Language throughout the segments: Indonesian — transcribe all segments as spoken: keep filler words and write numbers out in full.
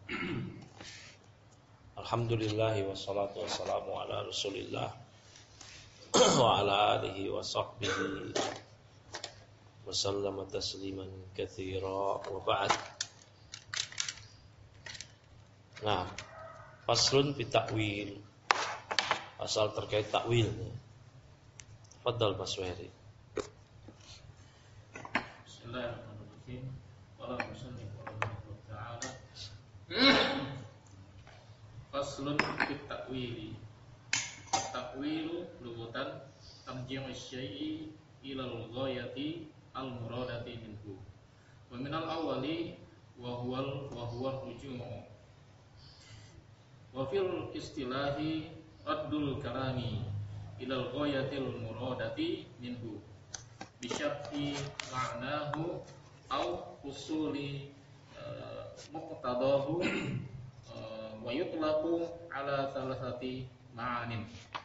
Alhamdulillah wassalatu wassalamu ala Rasulillah wa ala alihi wa sahbihi wa sallama tasliman katsira wa ba'd. Nah, faslun fi ta'wil. Pasal terkait takwil. Fadhal Mas Wahri. Bismillahirrahmanirrahim. Qala musannif rahimahullah ta'ala. Faslun fi ta'wili. At-ta'wilu lughatan tarji'u syai'i ila al-ghayati al-muradati minhu. Wa min al-awwali wa huwa wa huwa ruju'u. Wa fil istilahi raddul kalami ilal ghayatil muradati minhu bisyarti ma'nahu au usuli uh, muqtadahu uh, wa yutlaqu ala thalathati ma'anin.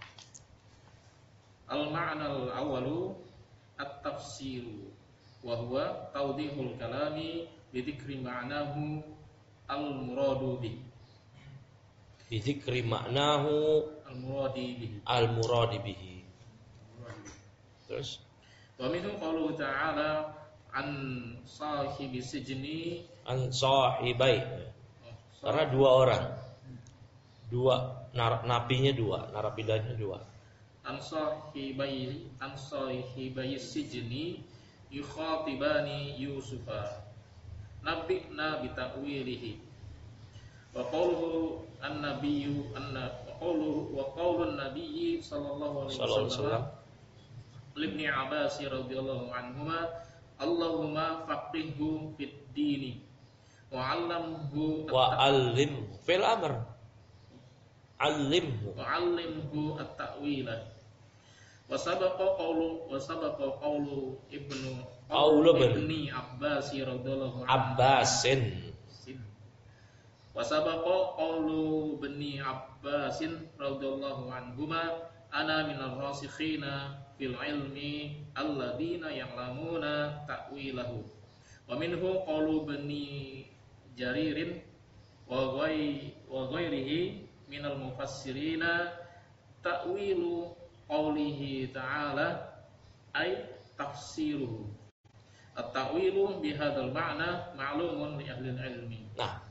Al ma'na al awwalu at-tafsiru wa huwa tawdihul kalami bi dzikri ma'nahu al muradu bih bi dzikri ma'nahu al-muradi bihi al-muradi bihi. Terus wa minhu qauluhu ta'ala an sahibi sijni an sahibai. Karena dua orang. Dua nar- napinya dua, narapidanya dua. An sahibai an sahibai sijni yukhatibani Yusufa nabbi'na bi ta'wilihi. Wa qauluhu an-nabiyyu anna qawluhu wa qaulun nabiyyi sallallahu alaihi wasallam Ibnu Abbas radhiyallahu anhuma Allahumma faqihhu fid dini wa 'allimhu wa 'allimhu fil amr 'allimhu wa 'allimhu at-ta'wila wa sabaqa qawlu wa sabaqa qawlu Ibnu Qaulu Ibni Abbas radhiyallahu anhu Abbasin wa sabaqa qawlu Bani Abbasin radhiyallahu anhuma ana minar rasikhina fil ilmi alladziina ya'lamuna ta'wilahu wa minhu qawlu Bani Jaririn wa ghai wa ghairihi minal mufassirina ta'wilu qawlihi ta'ala ay tafsiruhu. At-ta'wilu bihadzal ma'na ma'lumun li ahli ilmi. Nah,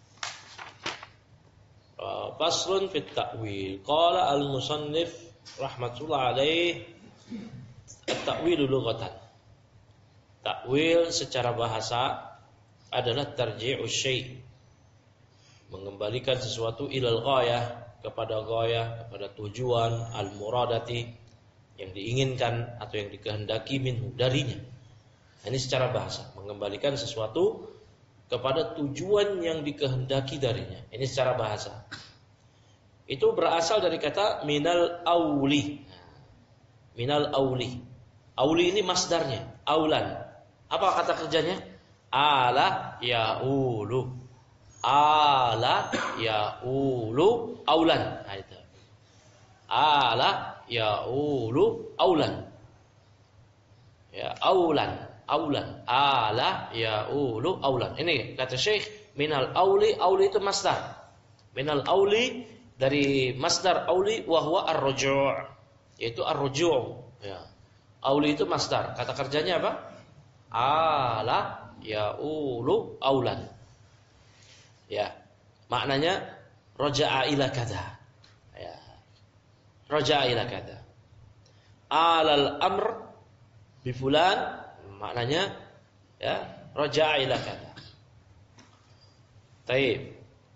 faslun fit ta'wil. Qala al-musannif rahmatullah alaih at-ta'wilu lughatan. Ta'wil secara bahasa adalah tarji'u syai', mengembalikan sesuatu ilal ghayah, kepada ghayah, kepada tujuan, al-muradati, yang diinginkan atau yang dikehendaki minhu, darinya. Ini secara bahasa, mengembalikan sesuatu kepada tujuan yang dikehendaki darinya. Ini secara bahasa. Itu berasal dari kata minal auli. Minal auli. Auli ini masdarnya, aulan. Apa kata kerjanya? Ala yaulu. Ala yaulu aulan. Nah, itu. Ala yaulu aulan. Ya, aulan. Aulan, ala yaulu aulan. Ini kata Syekh minal auli, auli itu masdar. Minal auli dari masdar auli wa huwa ar-ruju', yaitu ar-ruju'. Ya. Auli itu masdar. Kata kerjanya apa? Ala yaulu aulan. Ya. Maknanya raja'a ila kadza. Ya. Raja'a ila kadza. Alal amr bi fulan, maknanya ya raja'a ila kadza. Baik.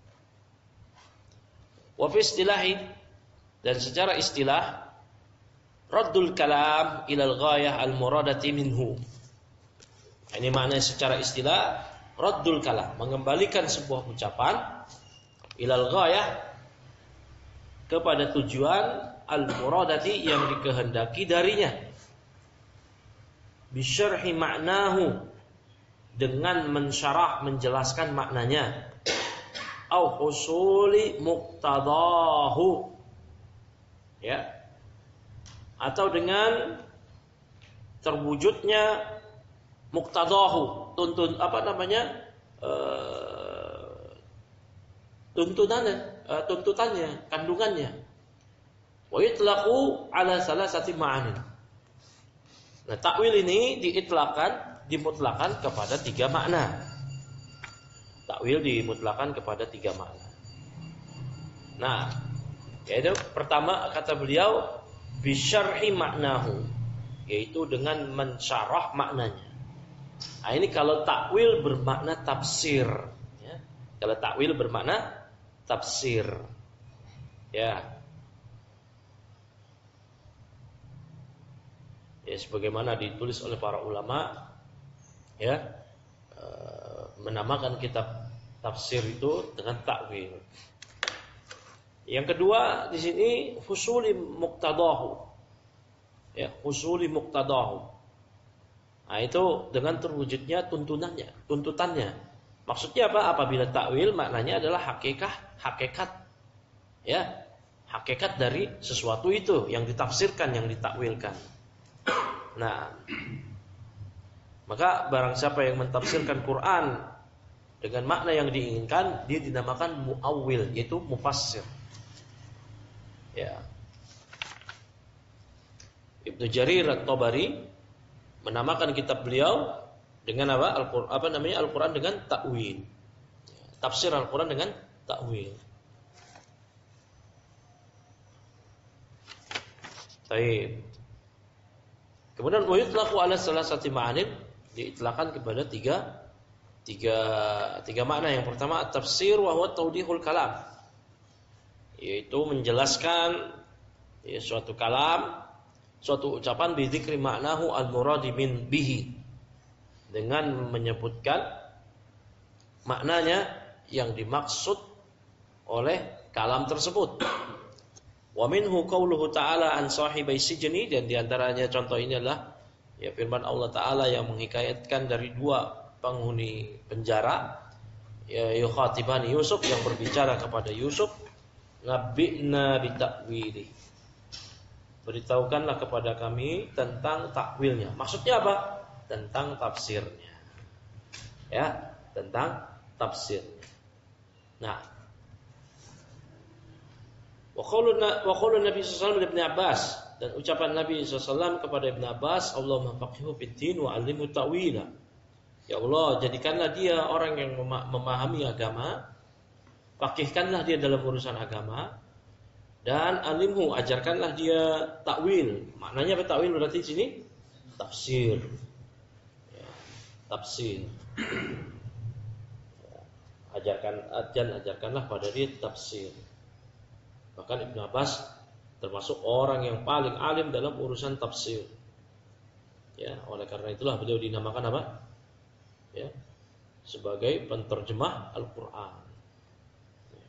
Wa fi istilahi, dan secara istilah raddul kalam ilal ghayah al muradati minhu. Ini maknanya secara istilah raddul kalam, mengembalikan sebuah ucapan ilal ghayah, kepada tujuan al muradati, yang dikehendaki darinya. Bisyarhi ma'nahu, dengan mensyarah, menjelaskan maknanya. Au husuli muqtadahu, ya, atau dengan terwujudnya muqtadahu, tuntun apa namanya, e, tuntunannya, uh, tuntutannya, kandungannya. Wa yutlaqu ala salasati ma'anin. Nah, takwil ini diitlakan, dimutlakan kepada tiga makna. Takwil dimutlakan kepada tiga makna. Nah, yaitu pertama kata beliau bisyarhi maknahu, yaitu dengan mensyarah maknanya. Nah, ini kalau takwil bermakna tafsir, ya. Kalau takwil bermakna tafsir, ya. Ya, sebagaimana ditulis oleh para ulama, ya, e, menamakan kitab tafsir itu dengan takwil. Yang kedua di sini husuli muqtadahu, ya, husuli muqtadahu. Nah, itu dengan terwujudnya tuntunannya, tuntutannya. Maksudnya apa? Apabila takwil maknanya adalah hakikat, hakikat, ya, hakikat dari sesuatu itu yang ditafsirkan, yang ditakwilkan. Nah, maka barang siapa yang mentafsirkan Quran dengan makna yang diinginkan, dia dinamakan muawwil, yaitu mufassir. Ya. Ibnu Jarir At-Tabari menamakan kitab beliau dengan apa? Al-Qur'an, apa namanya? Al-Qur'an dengan takwil. Tafsir Al-Qur'an dengan takwil. Baik. Kemudian wayutlaqu ala salasati ma'anin, diitlakan kepada tiga tiga tiga makna. Yang pertama at-tafsir wa huwa tawdihul kalam, yaitu menjelaskan, ya, suatu kalam, suatu ucapan bi dzikri ma'nahu al-muradi min bihi, dengan menyebutkan maknanya yang dimaksud oleh kalam tersebut. Wa minhu qauluhu ta'ala an sahibai sijni, dan diantaranya contoh ini adalah, ya, firman Allah Ta'ala yang menghikayatkan dari dua penghuni penjara, ya, yukhatibani Yusuf, yang berbicara kepada Yusuf, nabbi'na bitakwili, beritahukanlah kepada kami tentang takwilnya. Maksudnya apa? Tentang tafsirnya, ya, tentang tafsirnya. Nah, Wa qaulun Nabi sallallahu alaihi wasallam Ibnu Abbas, dan ucapan Nabi sallallahu alaihi wasallam kepada Ibnu Abbas, Allahumma faqihhu fid-din wa 'allimhu ta'wila. Ya Allah, jadikanlah dia orang yang memahami agama, faqihkanlah dia dalam urusan agama, dan alimhu, ajarkanlah dia takwil. Maknanya apa takwil berarti di sini? Tafsir. Ya, tafsir. Ya, ajarkan ajan ajarkanlah pada dia tafsir. Bahkan Ibnu Abbas termasuk orang yang paling alim dalam urusan tafsir. Ya, oleh karena itulah beliau dinamakan apa? Ya, sebagai penterjemah Al-Qur'an. Ya.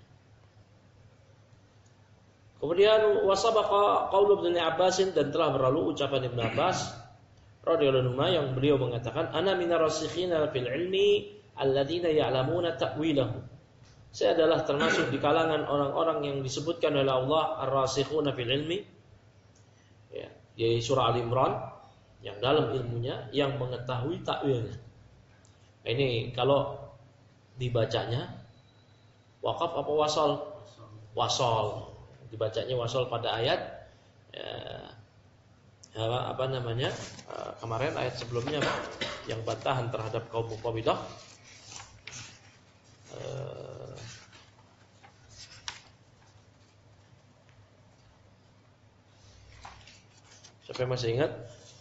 Kemudian wasabaqa qaulu Ibnu Abbas, dan telah berlalu ucapan Ibnu Abbas radhiyallahu anhu yang beliau mengatakan, ana minar rasikhina fil ilmi alladziina ya'lamuna ta'wilahu. Saya adalah termasuk di kalangan orang-orang yang disebutkan oleh Allah ar-rasikhuna fil ilmi, ya, di surah Al-Imran, yang dalam ilmunya, yang mengetahui takwilnya. Nah, ini kalau dibacanya waqaf apa wasal? Wasal. Dibacanya wasal pada ayat, ya, apa, apa namanya? Kemarin ayat sebelumnya yang bantahan terhadap kaum Muqawwidah. Siapa yang masih ingat?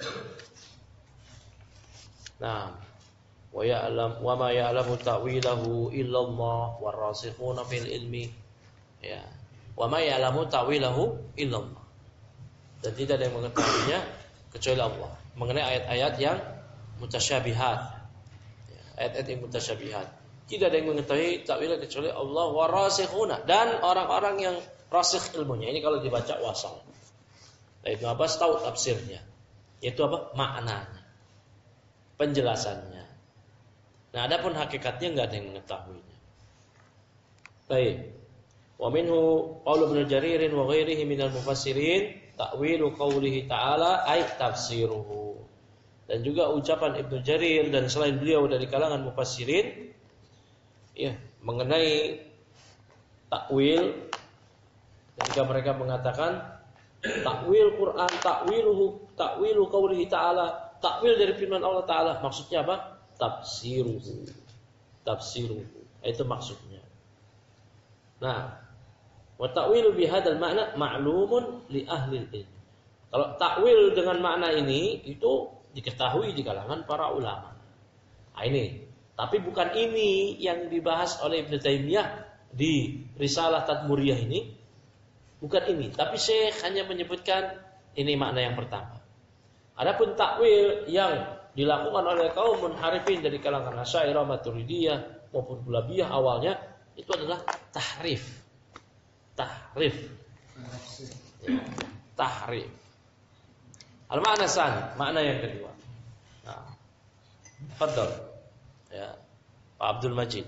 Nah, wa ya'lam wa ma ya'lamu ta'wilahu illallah warasikhuna fil ilmi, ya, wa ma ya'lamu ta'wilahu illallah, dan tidak ada yang mengetahuinya kecuali Allah, mengenai ayat-ayat yang mutasyabihat, ya, ayat-ayat yang mutasyabihat, tidak ada yang mengetahui ta'wilnya kecuali Allah, warasikhuna, dan orang-orang yang rasikh ilmunya. Ini kalau dibaca wasal. Ibnu Abbas tahu tafsirnya, yaitu apa? Maknanya, penjelasannya. Nah, adapun hakikatnya enggak ada yang mengetahuinya. Baik. Wa minhu qaulu Ibnu Jarir wa ghairihi minal mufassirin ta'wilu qaulihi ta'ala ay tafsiruhu. Dan juga ucapan Ibnu Jarir dan selain beliau dari kalangan mufassirin, ya, mengenai takwil. Ketika mereka mengatakan takwil Quran, takwiluhu, takwilu qaulihi ta'ala, takwil dari firman Allah Ta'ala, maksudnya apa? Tafsiruhu. Tafsiruhu. Itu maksudnya. Nah, wa ta'wilu bihadzal makna ma'lumun li ahli ilm. Kalau takwil dengan makna ini itu diketahui di kalangan para ulama. Nah, ini, tapi bukan ini yang dibahas oleh Ibnu Taimiyah di Risalah Tadmuriyah ini. Bukan ini, tapi Syekh hanya menyebutkan ini makna yang pertama. Adapun takwil yang dilakukan oleh kaum munharifin dari kalangan Asy'ariyah, Maturidiyah maupun Kullabiyah awalnya itu adalah tahrif. Tahrif. Ya, tahrif. Al-makna tsani, makna yang kedua. Nah, tafadhal. Ya, Pak Abdul Majid.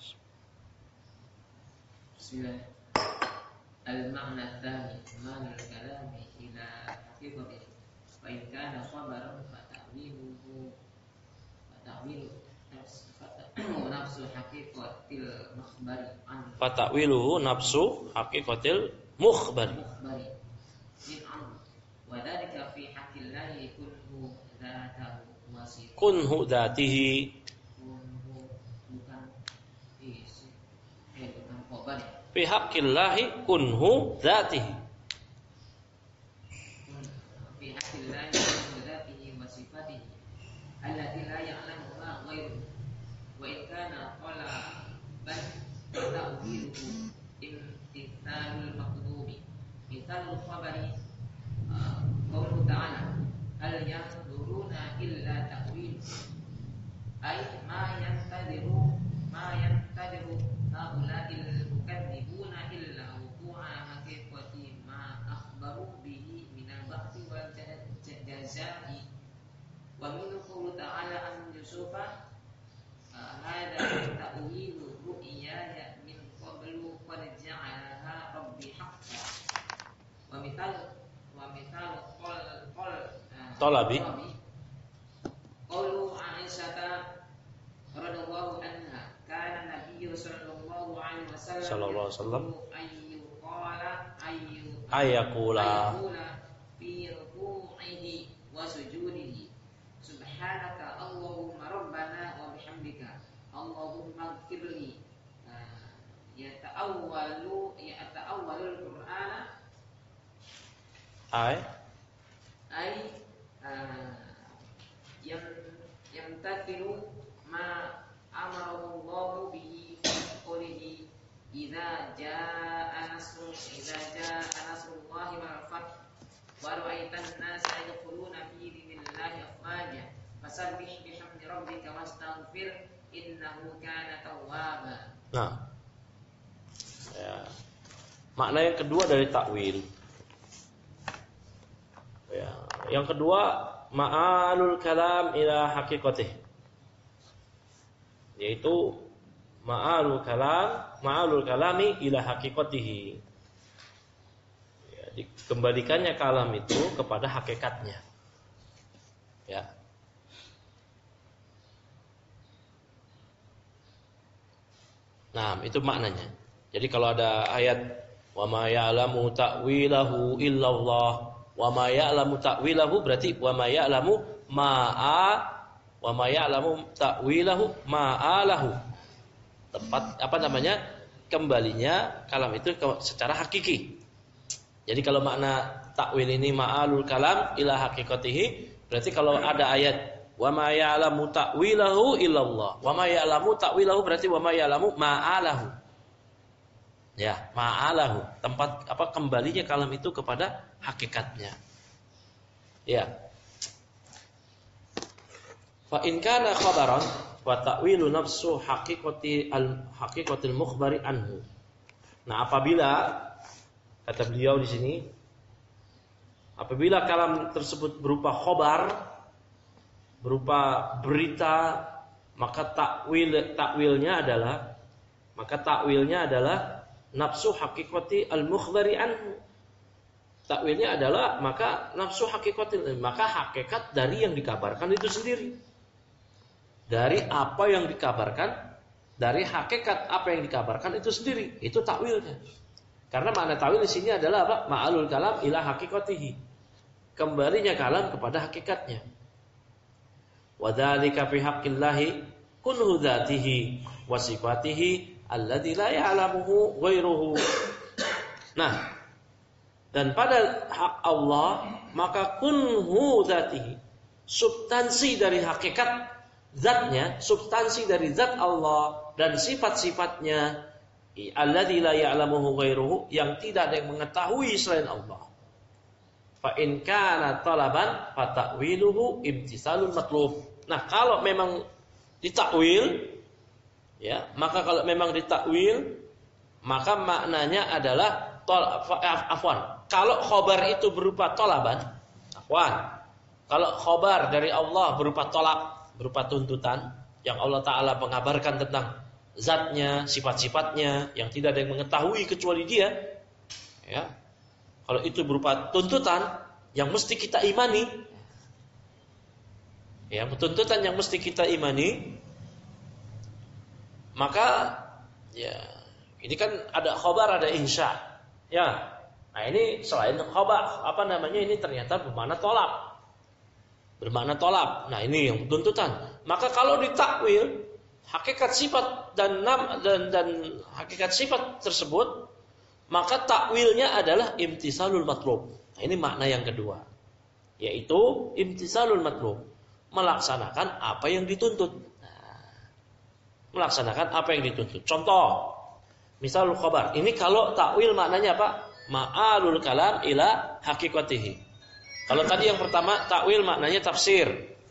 Bismillah. Al-makna tsani, makna al-kalami ila haqiqatihi. Wa in kana khabaran fa ta'wiluhu fa ta'wilu nafsu haqiqatil mukhbari an. Fa ta'wiluhu nafsu haqiqatil mukhbari. Min an. Wa dzalika fi haqqillahi kunhu dzatahu wasif. Kunhu dzatihi. Kunhu bukan isi. Eh bukan khabar. Fi haqqillahi kunhu dzatihi. Fi haqqillahi kunhu dzatihi wa sifatihi allati la ya'lamuha ghairuhu. Wa in kana qala bal ta'wiluhu imtithalul maqdubi. Mithalul khabari qawluhu ta'ala hal yanzuruna illa ta'wil. Ay ma yantadiru ma yantadiru haula'il mukadzibuna illa wuqu'a haqiqati ma akhbaru bihi minal ba'thi wal jazaa'i. Wa min qawli ta'ala an yusufa hadza ta'wilu ru'yaya min qablu qad ja'alaha rabbi haqqan. Wa mithal wa mithal qol qol Talabi. Qawlu Aisyah radhiyallahu anha kana nabiyyu sallallahu alaihi wasallam Sallallahu alaihi wasallam ayyu qala ayyu ayaqula fi ruku'ihi wa sujudihi subhanaka allahumma rabbana wa bihamdika allahumma ighfirli. Yata'awwalu yata'awwalul qur'ana ay ay yang yang tatilu ma amarahu Allah bihi qawlihi idza jaa nasru idza jaa nasrullahi wal fath wa ra'aitan nasa yadkhuluna fi dinillahi afwaja fasabbih bihamdi rabbika wastaghfir innahu kana tawwaba. Nah, ya. Makna yang kedua dari takwil. Ya. Yang kedua, ma'alul kalam ila haqiqatih. Yaitu ma'alul kalam, ma'alul kalami ila haqiqatihi. Ya, dikembalikannya kalam itu kepada hakikatnya. Ya. Nah, itu maknanya. Jadi kalau ada ayat wa ma ya'lamu ta'wilahu illallah, wa ma ya'lamu ta'wilahu berarti wa ma ya'lamu ma'a wa ma ya'lamu ta'wilahu ma'alahu. Tepat apa namanya? Kembalinya kalam itu secara hakiki. Jadi kalau makna takwil ini ma'alul kalam ila haqiqatihi, berarti kalau ada ayat wa ma ya'lamu ta'wilahu illallah, wa ma ya'lamu ta'wilahu berarti wa ma ya'lamu ma'alahu. Ya, ma'alahu, tempat apa kembalinya kalam itu kepada hakikatnya. Ya. Fa in kana khabaran wa ta'wilu nafsu haqiqati al haqiqatil mukhbari anhu. Nah, apabila kata beliau di sini, apabila kalam tersebut berupa khabar, berupa berita, maka takwil takwilnya adalah maka takwilnya adalah nafsu haqiqati al-mukhbari anhu. Takwilnya adalah maka nafsu haqiqati, maka hakikat dari yang dikabarkan itu sendiri. Dari apa yang dikabarkan dari hakikat apa yang dikabarkan itu sendiri. Itu takwilnya. Karena makna takwil di sini adalah apa? Ma'alul kalam ila haqiqatihi. Kembalinya kalam kepada hakikatnya. Wa dzalika fi haqqillahi kunhu dzatihi wa sifatihi alladzi la ya'lamuhu ghairuhu. Nah, dan pada hak Allah maka kunhu dzatihi, substansi dari hakikat zatnya, substansi dari zat Allah dan sifat-sifatnya, alladzi la ya'lamuhu ghairuhu, yang tidak ada yang mengetahui selain Allah. Fa in kana talaban fa ta'wiluhu imtisalul matlub. Nah, kalau memang ditakwil, ya, maka kalau memang ditakwil, maka maknanya adalah tol, afwan. Kalau khobar itu berupa tolaban, afwan. Kalau khobar dari Allah berupa tolak, berupa tuntutan, yang Allah Ta'ala mengabarkan tentang zatnya, sifat-sifatnya, yang tidak ada yang mengetahui kecuali Dia, ya. Kalau itu berupa tuntutan yang mesti kita imani, ya, tuntutan yang mesti kita imani, maka ya ini kan ada khobar, ada insya, ya. Nah ini selain khobar, apa namanya, ini ternyata bermakna tolak, bermakna tolak. Nah ini yang tuntutan. Maka kalau ditakwil hakikat sifat dan nam dan dan hakikat sifat tersebut, maka takwilnya adalah imtisalul matlub. Nah, ini makna yang kedua, yaitu imtisalul matlub, melaksanakan apa yang dituntut. Nah, melaksanakan apa yang dituntut. Contoh, misalul khabar. Ini kalau takwil maknanya apa? Ma'alul kalam ila haqiqatihi. Kalau tadi yang pertama takwil maknanya tafsir.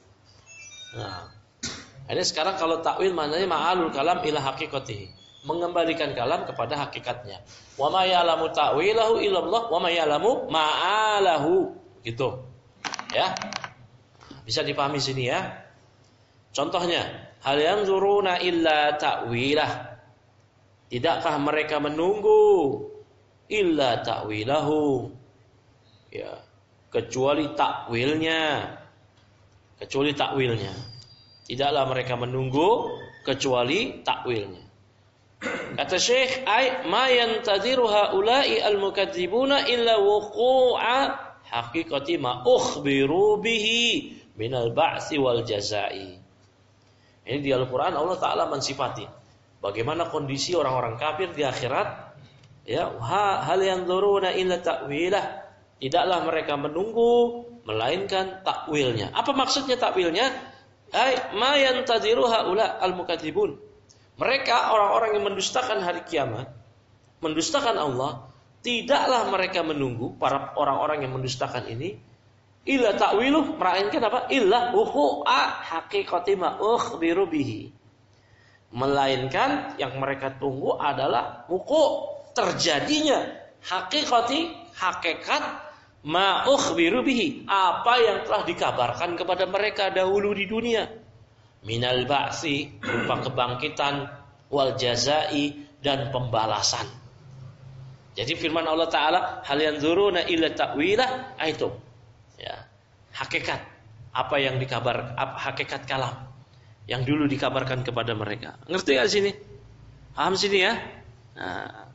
Nah, ini sekarang kalau takwil maknanya ma'alul kalam ila haqiqatihi, mengembalikan kalam kepada hakikatnya. Wa ma ya'lamu ta'wilahu illallah wa ma ya'lamu ma'alahu. Gitu. Ya. Bisa dipahami sini ya. Contohnya, hal yanzuruna illa ta'wilah. Tidakkah mereka menunggu illa ta'wilahu? Ya, kecuali takwilnya. Kecuali takwilnya. Tidaklah mereka menunggu kecuali takwilnya. Kata Syekh, ay ma yantadiru haula'i al-mukadzibuna illa wuqu'a haqiqati ma ukhbiru bihi minal ba'si wal jazai. Ini di Al-Qur'an Allah Ta'ala mensifati bagaimana kondisi orang-orang kafir di akhirat. Ya, hal yanzuruna illa ta'wilah. Tidaklah mereka menunggu melainkan takwilnya. Apa maksudnya takwilnya? Ay ma yantadiru haula al-mukadzibun. Mereka orang-orang yang mendustakan hari kiamat, mendustakan Allah, tidaklah mereka menunggu, para orang-orang yang mendustakan ini, illa ta'wiluh, melainkan apa? Illa wuqu'a haqiqati ma ukhbiru bihi. Melainkan yang mereka tunggu adalah wuqu', terjadinya haqiqati, hakikat ma ukhbiru bihi, apa yang telah dikabarkan kepada mereka dahulu di dunia. Minal ba'si, berupa kebangkitan, wal jazai, dan pembalasan. Jadi firman Allah Ta'ala, hal yanzuruna illa ta'wilah, itu ya, hakikat apa yang dikabar, hakikat kalam yang dulu dikabarkan kepada mereka. Ngerti gak sini? Paham sini ya? Nah,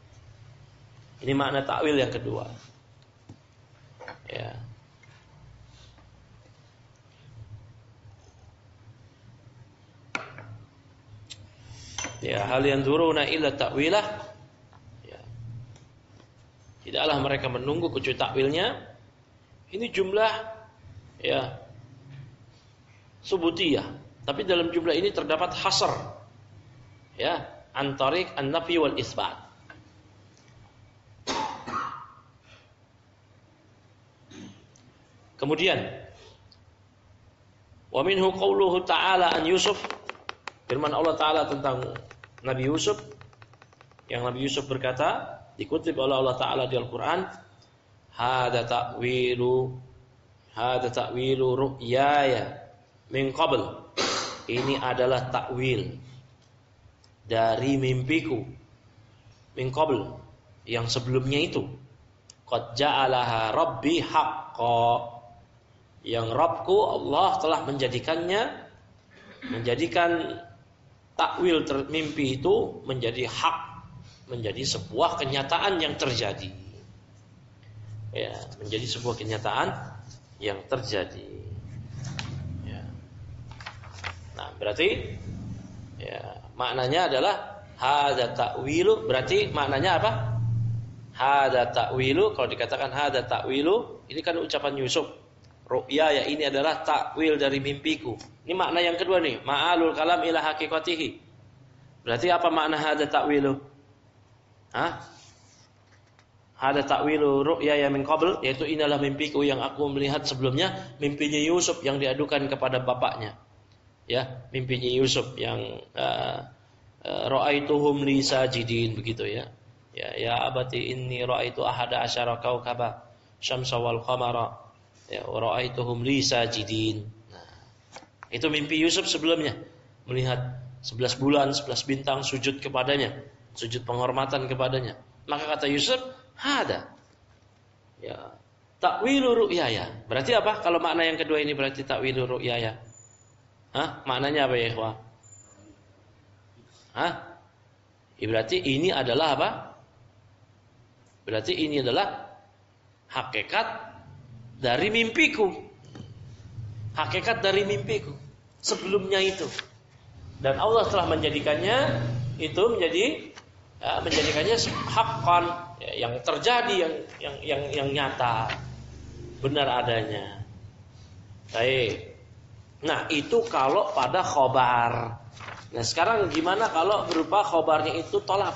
ini makna takwil yang kedua. Ya. Ya, hal yanzuruna illa ta'wilah. Ya. Tidaklah mereka menunggu kecuali takwilnya. Ini jumlah ya subutiyah, tapi dalam jumlah ini terdapat hasr. Ya, antarik an-nafi wal isbat. Kemudian wa minhu qauluhu ta'ala an Yusuf, firman Allah Ta'ala tentang Nabi Yusuf, yang Nabi Yusuf berkata, dikutip oleh Allah Ta'ala di Al-Quran, hada ta'wilu hada ta'wilu ru'yaya min qabl, ini adalah takwil dari mimpiku, min qabl, yang sebelumnya itu, qad ja'alaha rabbi haqqa, yang Rabbku Allah telah menjadikannya, menjadikan takwil ter- mimpi itu menjadi hak, menjadi sebuah kenyataan yang terjadi. Ya, menjadi sebuah kenyataan yang terjadi. Ya. Nah, berarti ya, maknanya adalah hadza ta'wilu, berarti maknanya apa? Hadza ta'wilu, kalau dikatakan hadza ta'wilu, ini kan ucapan Yusuf. Ru'ya ya ini adalah takwil dari mimpiku. Ini makna yang kedua nih, ma'alul kalam ila haqiqatihi. Berarti apa makna hadza ta'wilu? Hah? Hadza ta'wilu ru'ya ya min qabl, yaitu inilah mimpiku yang aku melihat sebelumnya, mimpinya Yusuf yang diadukan kepada bapaknya. Ya, mimpinya Yusuf yang uh, uh, ra'aituhum li sajidin, begitu ya. Ya, ya abati inni ra'aitu ahada asyara kaukaba syamsa wal qamara ya wa ra'aituhum li sajidin. Nah, itu mimpi Yusuf sebelumnya, melihat sebelas bulan, sebelas bintang sujud kepadanya, sujud penghormatan kepadanya. Maka kata Yusuf, hada ya takwilu ru'yaya. Berarti apa? Kalau makna yang kedua ini berarti takwilu ru'yaya. Hah? Maknanya apa ya, ikhwah? Hah? Ya, berarti ini adalah apa? Berarti ini adalah hakikat dari mimpiku. Hakikat dari mimpiku sebelumnya itu. Dan Allah telah menjadikannya itu menjadi ya, menjadikannya hakkan, ya, yang terjadi, yang yang yang yang nyata, benar adanya. Baik. Nah, itu kalau pada khobar. Nah, sekarang gimana kalau berupa khobarnya itu tolak?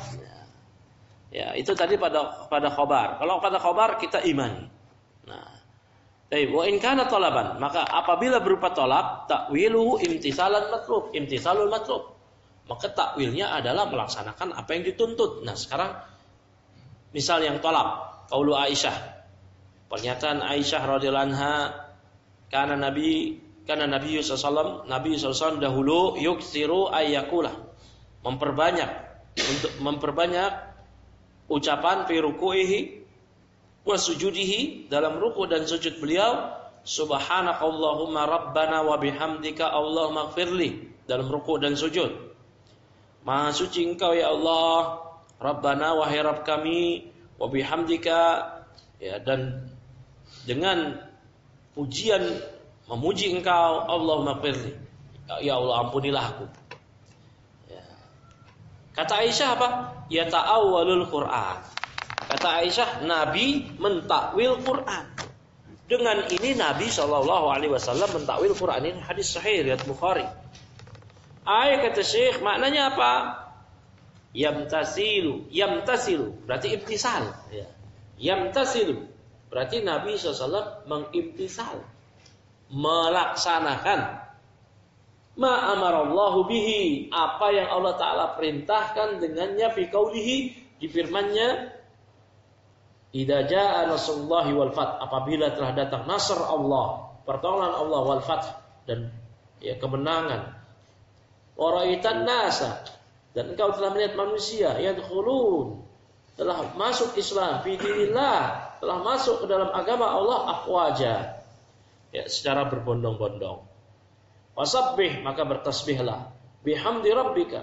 Ya, itu tadi pada pada khobar. Kalau pada khobar kita imani. Nah, baik, wa in kana talaban, maka apabila berupa tolak, takwiluhu imtisalan matlub, imtisalul matlub. Maka takwilnya adalah melaksanakan apa yang dituntut. Nah, sekarang misal yang tolak, qaulu Aisyah. Pernyataan Aisyah radhiyallahu anha, karena Nabi karena Nabi sallallahu alaihi wasallam, Nabi sallallahu alaihi wasallam dahulu yuksiru ayyakulah, memperbanyak untuk memperbanyak ucapan fi ruku'ihi wa sujudihi, dalam ruku dan sujud beliau, subhanakallahumma rabbana wa bihamdika allahumma ighfirli, dalam ruku dan sujud. Maha suci Engkau ya Allah, Rabbana wahai Rabb kami, wa bihamdika, ya, dan dengan pujian memuji Engkau, Allahumma ighfirli, ya Allah ampunilah aku. Ya. Kata Aisyah apa? Ya ta'awwalul Qur'an. Kata Aisyah, Nabi mentakwil Quran. Dengan ini Nabi shallallahu alaihi wasallam mentakwil Quran. Ini hadis sahih riwayat Bukhari. Ayat kata Syekh, maknanya apa? Yamtasilu, yamtasilu berarti imtisal. Ya. Yamtasilu berarti Nabi shallallahu alaihi wasallam mengimtisal, melaksanakan ma amarallahu bihi, apa yang Allah Ta'ala perintahkan dengannya fi qaulihi, di firman-Nya, idza jaa nasrullahi wal fath, apabila telah datang nasr Allah, pertolongan Allah, wal fath, dan ya kemenangan. Wa ra'aitan nasa, dan engkau telah melihat manusia yadkhulun, telah masuk Islam, fi dinillah, telah masuk ke dalam agama Allah, afwaja, ya secara berbondong-bondong. Wasabbih, maka bertasbihlah, bihamdi rabbika,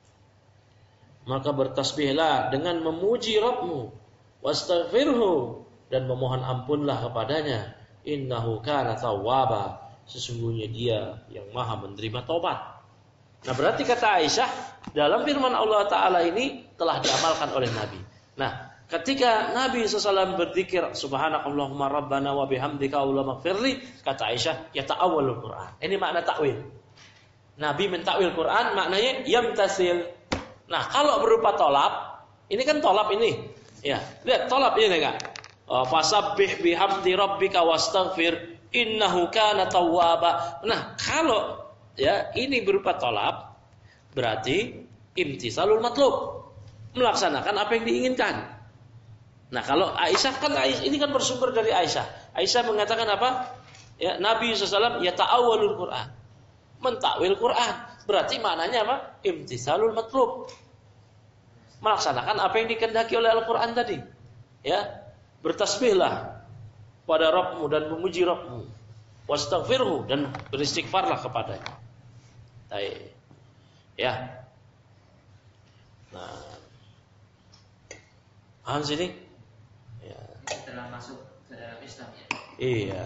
maka bertasbihlah dengan memuji Rabbmu, wastaghfirhu, dan memohon ampunlah kepadanya, innahu kana tawwaba, sesungguhnya dia yang maha menerima taubat. Nah, berarti kata Aisyah, dalam firman Allah Ta'ala ini telah diamalkan oleh Nabi. Nah, ketika Nabi shallallahu alaihi wasallam berzikir subhanakallahumma rabbana wa bihamdika allahumma ighfirli, kata Aisyah, ya ta'awwalul Quran. Ini makna takwil. Nabi mentakwil Quran, maknanya yamtasil. Nah, kalau berupa tolab, ini kan tolab ini. Ya, lihat tolab ini enggak? Fasabbih bihamdi rabbika wastaghfir innahu kana tawwaba. Nah, kalau ya ini berupa tolab, berarti imtisalul matlub, melaksanakan apa yang diinginkan. Nah, kalau Aisyah kan ini kan bersumber dari Aisyah. Aisyah mengatakan apa? Ya, Nabi shallallahu alaihi wasallam ya ta'awwalul Quran, mentakwil Quran. Berarti maknanya apa? Imtisalul matlub, melaksanakan apa yang dikehendaki oleh Al-Quran tadi. Ya, bertasbihlah pada Rabbmu dan memuji Rabbmu, wastaghfirhu, dan beristighfarlah kepadanya. Baik. Ya. Nah, paham sini? Ya. Setelah masuk ke dalam Islam ya. Iya.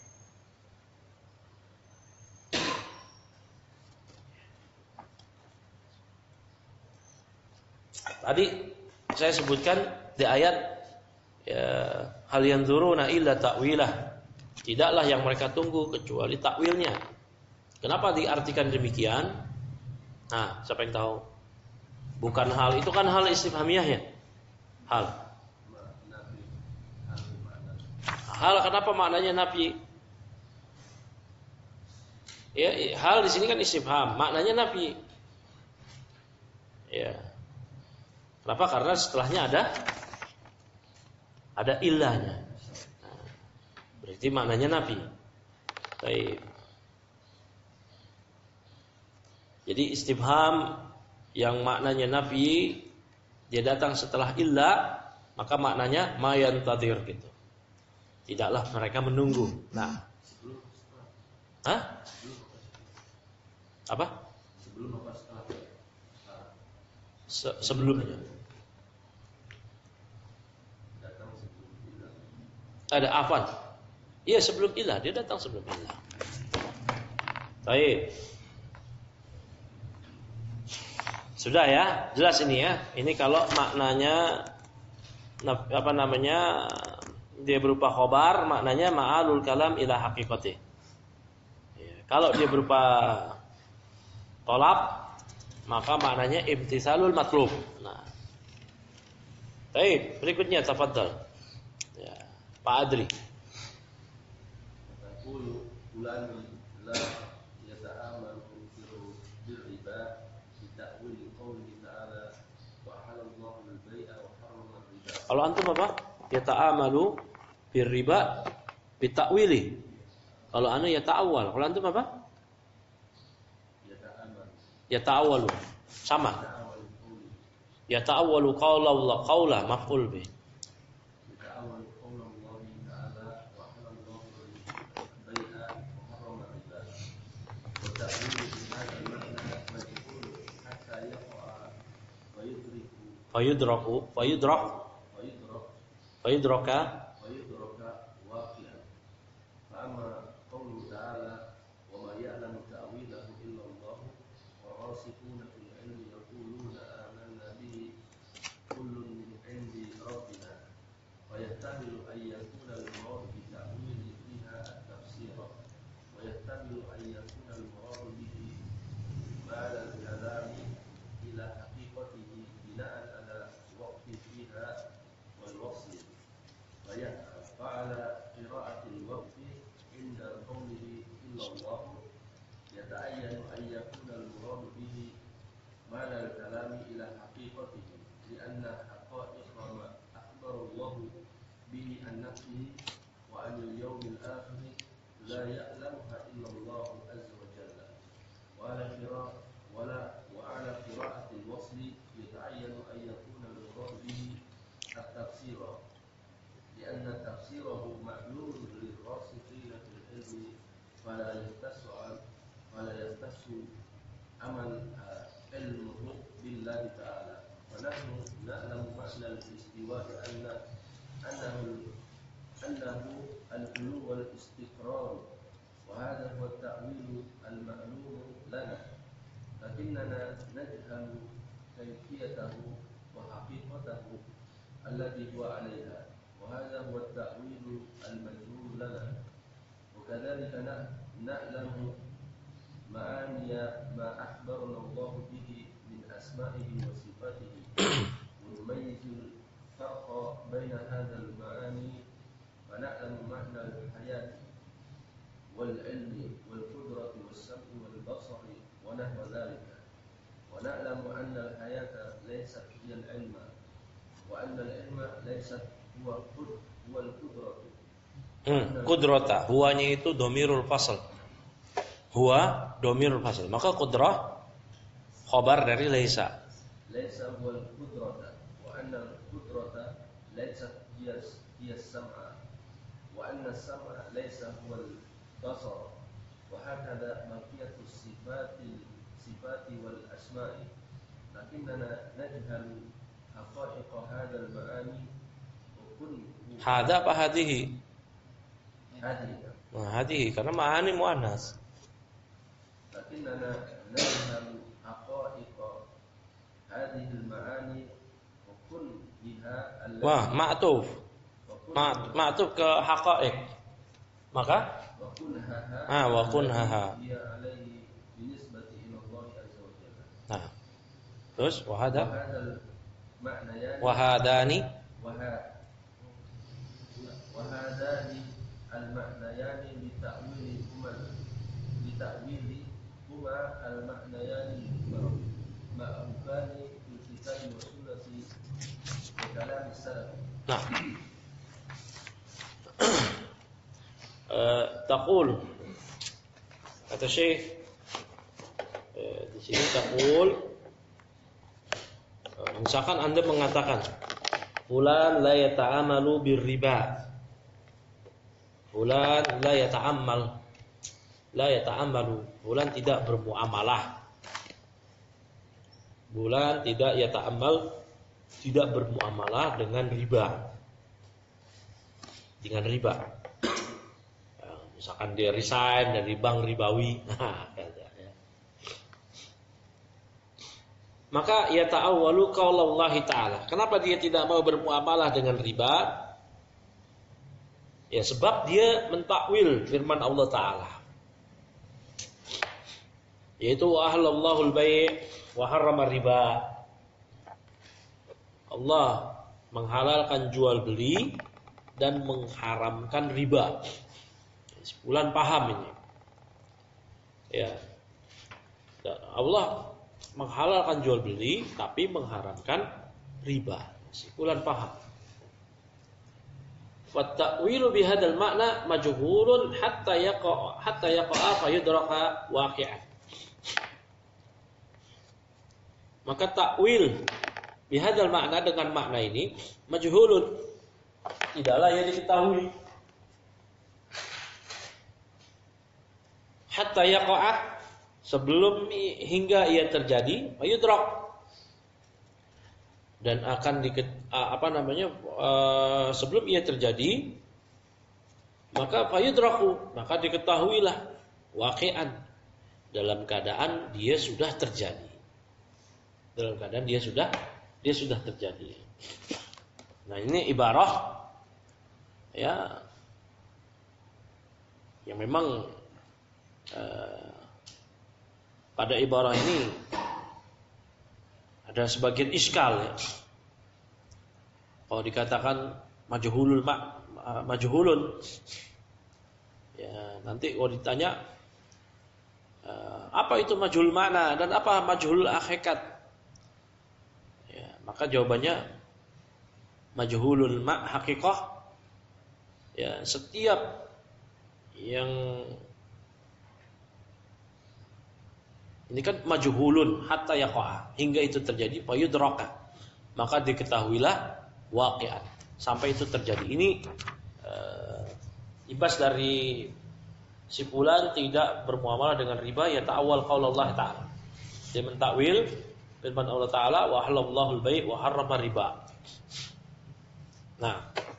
Tadi saya sebutkan di ayat ya, hal yanzuruna illa ta'wilah. Tidaklah yang mereka tunggu kecuali takwilnya. Kenapa diartikan demikian? Nah, siapa yang tahu? Bukan hal, itu kan hal istifhamiyah ya. Hal. Hal kenapa maknanya nafi? Ya, hal di sini kan istifham, maknanya nafi. Ya. Kenapa? Karena setelahnya ada ada ilahnya. Nah, berarti maknanya nafi. Baik. Jadi istifham yang maknanya nafi dia datang setelah illah, maka maknanya ma yantadir gitu. Tidaklah mereka menunggu. Nah. Hah? Apa? Sebelum apa setelah? Se- sebelumnya. Ada afan. Iya sebelum ilah, dia datang sebelum ilah. Baik. Sudah ya, jelas ini ya. Ini kalau maknanya apa namanya? Dia berupa khobar, maknanya ma'alul kalam ila haqiqati. Ya, kalau dia berupa tolab, maka maknanya imtisalul matlub. Nah. Baik, berikutnya tafadhal. Ya, Pak Adri. Taqulu fulan la yata'amalu bil riba bi ta'wil qawli ta'ala wa halallahu al-bai'a wa harrama ar-riba. Kalau antum apa? Yata'amalu bir riba bi ta'wili. Kalau anu yata'awwal. Kalau antum apa? Yata'amalu. Yata'awwalu. Sama. Yata'awwalu qawla Allah qawla maf'ul bih. Yata'amalu qawla Allah ta'ala wa halallahu al-bai'a wa harrama ar-riba. Wa ta'wilu bi hadha al-ma'na majhul hatta yaqa wa yudriku Fayudraku fayudrak wa yudrak fayudraka wa yudraka waqi'an. Fa amma qawlu ta'ala wa ma ya'lamu ta'wilahu illa Allah wa rasifuna fil ilmi yaquluna amanna bihi kullun min 'indi rabbina wa yahtamilu an yakuna al-murad bi ta'wili fiha at-tafsir wa yahtamilu an yakuna al-murad bihi ma'al al-kalami ila haqiqatihi bina'an ala waqti fiha wal wasl wa fa'ala qira'ati al-waqfi 'inda qawlihi illa Allah yata'ayyanu an yakuna al-murad bihi ma'al al-kalami ila haqiqatihi li'anna haqa'iqa ma akhbara Allah bihi an nafsihi wa an al-yawm al-akhir la ya'lamuha illa Allah azza wa jalla wa ala qira'ati ولا وعلى قراءة الوصل يتعين أن يكون المراد به التفسير لأن تفسيره معلوم للراسخين في العلم فلا يستسع فلا يستسع عمل علمه بالله تعالى ونحن نعلم معنى الاستواء أن أنه أنه العلو والاستقرار وهذا هو التأويل المعلوم لنا لكننا نجهل كيفيته وحقيقته التي هو عليها وهذا هو التأويل المجهول لنا وكذلك نعلم معاني ما أخبرنا الله به من أسمائه وصفاته ونميز الفرق بين هذا المعاني ونعلم معنى الحياة والعلم والقدرة والسمع والبصر ونحو ذلك ونعلم أن الحياة ليست هي العلم وأن العلم ليست هو هو القدرة. Hmm, kudrata, huwanya itu domirul fasl. Huwa domirul fasl. Maka kudrah khobar dari laisa. Laisa huwal qudrata wa anna al-qudrata laysat hiya hiya as-sam'a wa anna as-sam'a laysa huwal basar wa hakadha baqiyatu sifatil الصفات والأسماء لكننا نجهل حقائق هذا المعاني وكل Hada apa hadihi? هذه Nah, hadihi karena ma'ani muannas. لكننا نجهل حقائق هذه المعاني وكلها التي Wah, ma'tuf. Ma- Ma'tuf ke haqa'iq. Maka وكلها ah wa kunhaha. هي عليه بالنسبة إلى الله عز وجل. Nah. Terus wa hada وهذا المعنيان wa hadani وها- وهذان المعنيان لتأويلهما لتأويلهما المعنيان معروفان في الكتاب والسنة وكلام السلف. Nah. Eh, taqul kata Syekh eh, di sini taqul eh, misalkan Anda mengatakan fulan la yata'amalu birriba. Fulan la yata'ammal la yata'ammalu. Fulan tidak bermuamalah. Fulan tidak yata'ammal, tidak bermuamalah dengan riba. Dengan riba. Ya, misalkan dia resign dari bank ribawi. Nah, ya. Maka ya ta'awwalu qaulallahi ta'ala. Kenapa dia tidak mau bermuamalah dengan riba? Ya sebab dia mentakwil firman Allah Ta'ala. Yaitu wa ahallallahu al-bai' wa harrama riba. Allah menghalalkan jual beli dan mengharamkan riba. Sebulan paham ini. Ya. Dan Allah menghalalkan jual beli tapi mengharamkan riba. Sebulan paham. Wa ta'wilu bihadzal makna majhulun hatta yaqa hatta yaqa fa yudraka waqi'an. Maka takwil bihadzal makna dengan makna ini majhulun, tidaklah ia diketahui. Hatta yaqa'a, sebelum hingga ia terjadi, yudrak, dan akan di apa namanya uh, sebelum ia terjadi, maka fayudraku, maka diketahuilah waqi'an, dalam keadaan dia sudah terjadi. Dalam keadaan dia sudah dia sudah terjadi. Nah, ini ibarah ya yang memang uh, pada ibarah ini ada sebagian iskal ya. Kalau dikatakan majhulul ma, majhulun ya, nanti kalau ditanya uh, apa itu majhul makna dan apa majhul hakikat, ya, maka jawabannya majhulul ma hakikah, ya, setiap yang ini kan majhulun hatta yaqa'a, hingga itu terjadi, fayudraka, maka diketahuilah waqi'an, sampai itu terjadi. Ini uh, ibas dari si fulan tidak bermuamalah dengan riba, ya ta'awwal qaulullah ta'ala. Dia mentakwil firman Allah Ta'ala, wa halallahu al-bai' wa harrama riba. Nah,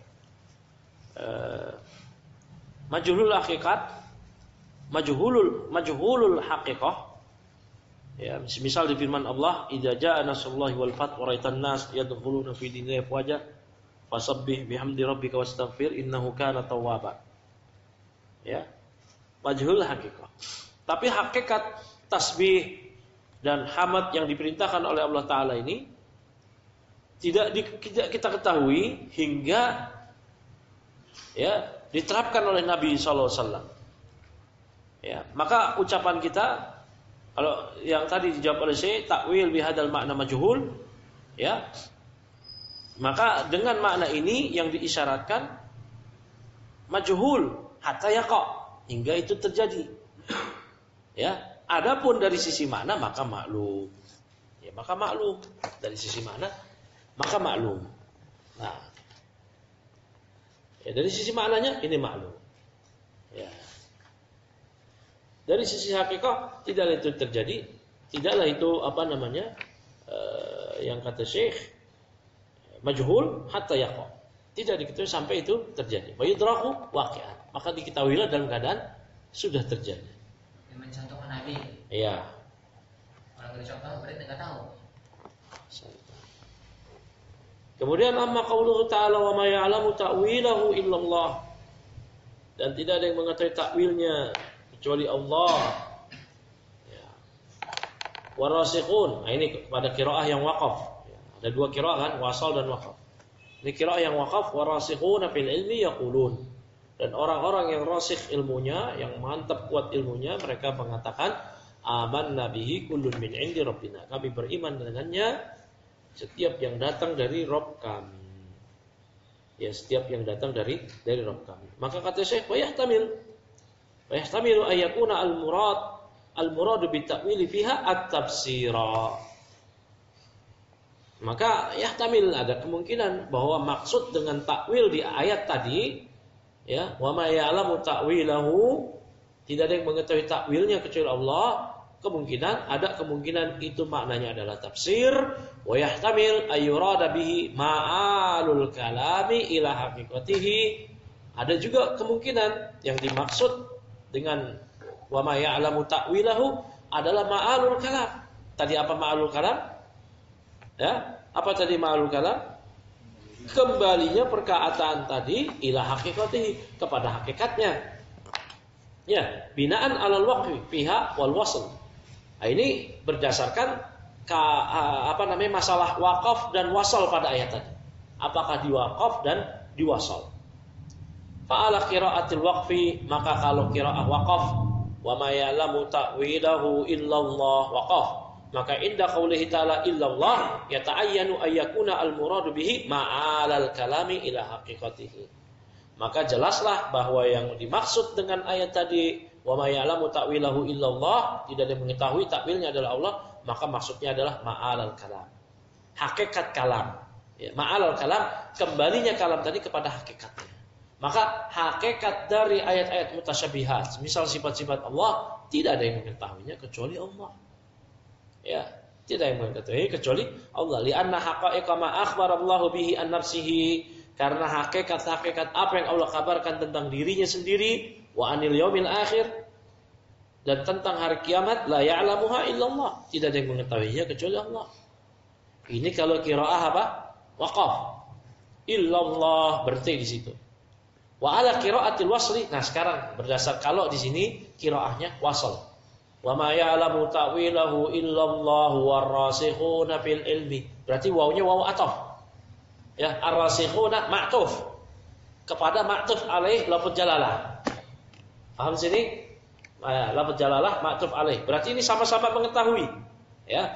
uh, majhulul hakikat, majhulul majhulul haqiqah. Ya, misal di firman Allah, "Idza jaa nasrullahi wal fath wa ra'aitan nas yadkhuluna fi dinillahi afwaja fasabbih bihamdi rabbika wastaghfir innahu kana tawwaba." Ya. Majhul hakikat. Tapi hakikat tasbih dan hamad yang diperintahkan oleh Allah Ta'ala ini tidak, di, tidak kita ketahui hingga ya diterapkan oleh Nabi sallallahu alaihi wasallam. Ya, maka ucapan kita, kalau yang tadi dijawab oleh saya, takwil bihadzal makna majhul, ya, maka dengan makna ini yang diisyaratkan majhul hatta yaqa, hingga itu terjadi. Ya, adapun dari sisi makna maka maklum. Ya, maka maklum dari sisi makna maka maklum. Nah, ya, dari sisi maknanya ini maklum. Ya. Dari sisi hakikat tidak itu terjadi, tidaklah itu apa namanya uh, yang kata Syekh majhul hatta yaqa. Tidak diketahui sampai itu terjadi. Wa yudraku waqi'an. Maka diketahuilah dalam keadaan sudah terjadi. Yang mencontohkan Nabi. Iya. Kalau nggak dicontoh berarti nggak tahu. Kemudian amma qauluhu ta'ala wa ma ya'lamu ta'wilahu illallah. Dan tidak ada yang mengetahui takwilnya kecuali Allah. Ya. Warasikhun. Nah, ini pada qiraah yang waqaf. Ya. Ada dua qiraah kan, wasal dan waqaf. Ini qiraah yang waqaf, warasikhuna fil ilmi yaqulun. Dan orang-orang yang rasikh ilmunya, yang mantap kuat ilmunya, mereka mengatakan amanna bihi kullun min 'indi rabbina. Kami beriman dengannya setiap yang datang dari Rabb kami. Ya, setiap yang datang dari dari Rabb kami. Maka kata Syekh, wa yahtamil wa yahtamilu ay yakuna al-murad al-murad bi ta'wili fiha at-tafsira. Maka yahtamil ada kemungkinan bahwa maksud dengan takwil di ayat tadi, ya, wa ma ya'lamu ta'wilahu, tidak ada yang mengetahui takwilnya kecuali Allah. Kemungkinan ada kemungkinan itu maknanya adalah tafsir. Wa yahtamil ayyurada bihi ma'alul kalami ila haqiqatihi. Ada juga kemungkinan yang dimaksud dengan wa ma ya'lamu ta'wilahu adalah ma'alul kalam. Tadi apa ma'alul kalam? Ya, apa tadi ma'alul kalam? Kembalinya perkataan tadi ila haqiqatihi, kepada hakikatnya. Ya, binaan alal waqfi fiha wal wasl. Nah, ini berdasarkan ka, apa namanya masalah wakaf dan wasal pada ayat tadi. Apakah diwakaf dan diwasal? Fa'ala qira'atil waqfi, maka kalau qira'ah waqaf, wa ma ya'lamu ta'wilahu illallah waqaf, maka inda qaulihi ta'ala illallah yata'ayyanu ayyakuna al-muradu bihi ma'alal kalami ila haqiqatihi. Maka jelaslah bahwa yang dimaksud dengan ayat tadi wa ma ya'lamu ta'wilahu illallah, tidak ada yang mengetahui takwilnya adalah Allah, maka maksudnya adalah ma'alal kalam, hakikat kalam. Ya, ma'alal kalam, kembalinya kalam tadi kepada hakikatnya. Maka hakikat dari ayat-ayat mutasyabihat, misal sifat-sifat Allah, tidak ada yang mengetahuinya kecuali Allah. Ya, tidak ada yang mengetahui kecuali Allah. Li'anna haqa'iqa ma akhbarallahu bihi an nafsihi, karena hakikat-hakikat apa yang Allah kabarkan tentang dirinya sendiri, wa anil yaumil akhir, dan tentang hari kiamat, la ya'lamuha illallah, tidak ada yang mengetahuinya kecuali Allah. Ini kalau qiraah apa? Waqaf. Illallah berarti di situ. Wa ala qiraatil wasli. Nah, sekarang berdasar kalau di sini qiraahnya wasal. Wa ma ya'lamu ta'wilahu illallah warasikhuna fil ilmi. Berarti wawunya wawu ataf. Ya, ar-rasikhuna ma'tuf kepada ma'tuf alaih lafaz jalalah. Paham sini? Nah, lafaz jalalah ma'tuf alaih. Berarti ini sama-sama mengetahui, ya.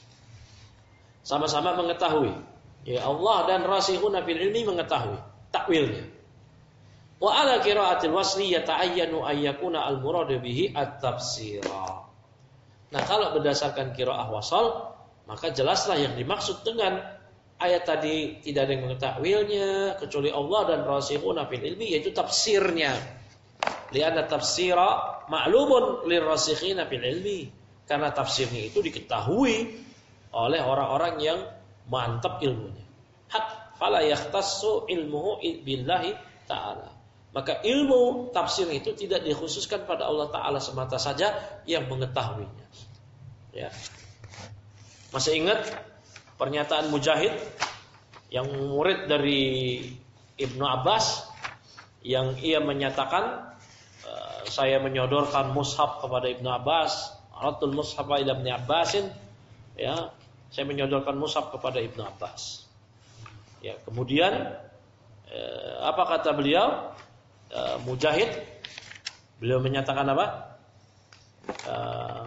Sama-sama mengetahui. Ya, Allah dan rasikhuna fil ilmi mengetahui takwilnya. Wa ala qiraatil wasli yata'ayyanu ayyakuna al-muradu bihi at-tafsira. Nah, kalau berdasarkan qiraah wasal, maka jelaslah yang dimaksud dengan ayat tadi tidak ada yang mengetahuinya kecuali Allah dan rasikhuna fil ilmi, yaitu tafsirnya. Lianna tafsira ma'lumun lirrasikhina fil ilmi, karena tafsirnya itu diketahui oleh orang-orang yang mantap ilmunya. Hak fala yahtassu ilmuhu billahi ta'ala. Maka ilmu tafsir itu tidak dikhususkan pada Allah Ta'ala semata saja yang mengetahuinya. Ya. Masih ingat pernyataan Mujahid yang murid dari Ibnu Abbas yang ia menyatakan, saya menyodorkan mushaf kepada Ibnu Abbas, aratul mushaf ila Ibnu Abbasin, ya, saya menyodorkan mushaf kepada Ibnu Abbas. Ya, kemudian eh, apa kata beliau? Eh, Mujahid, beliau menyatakan apa? Eh,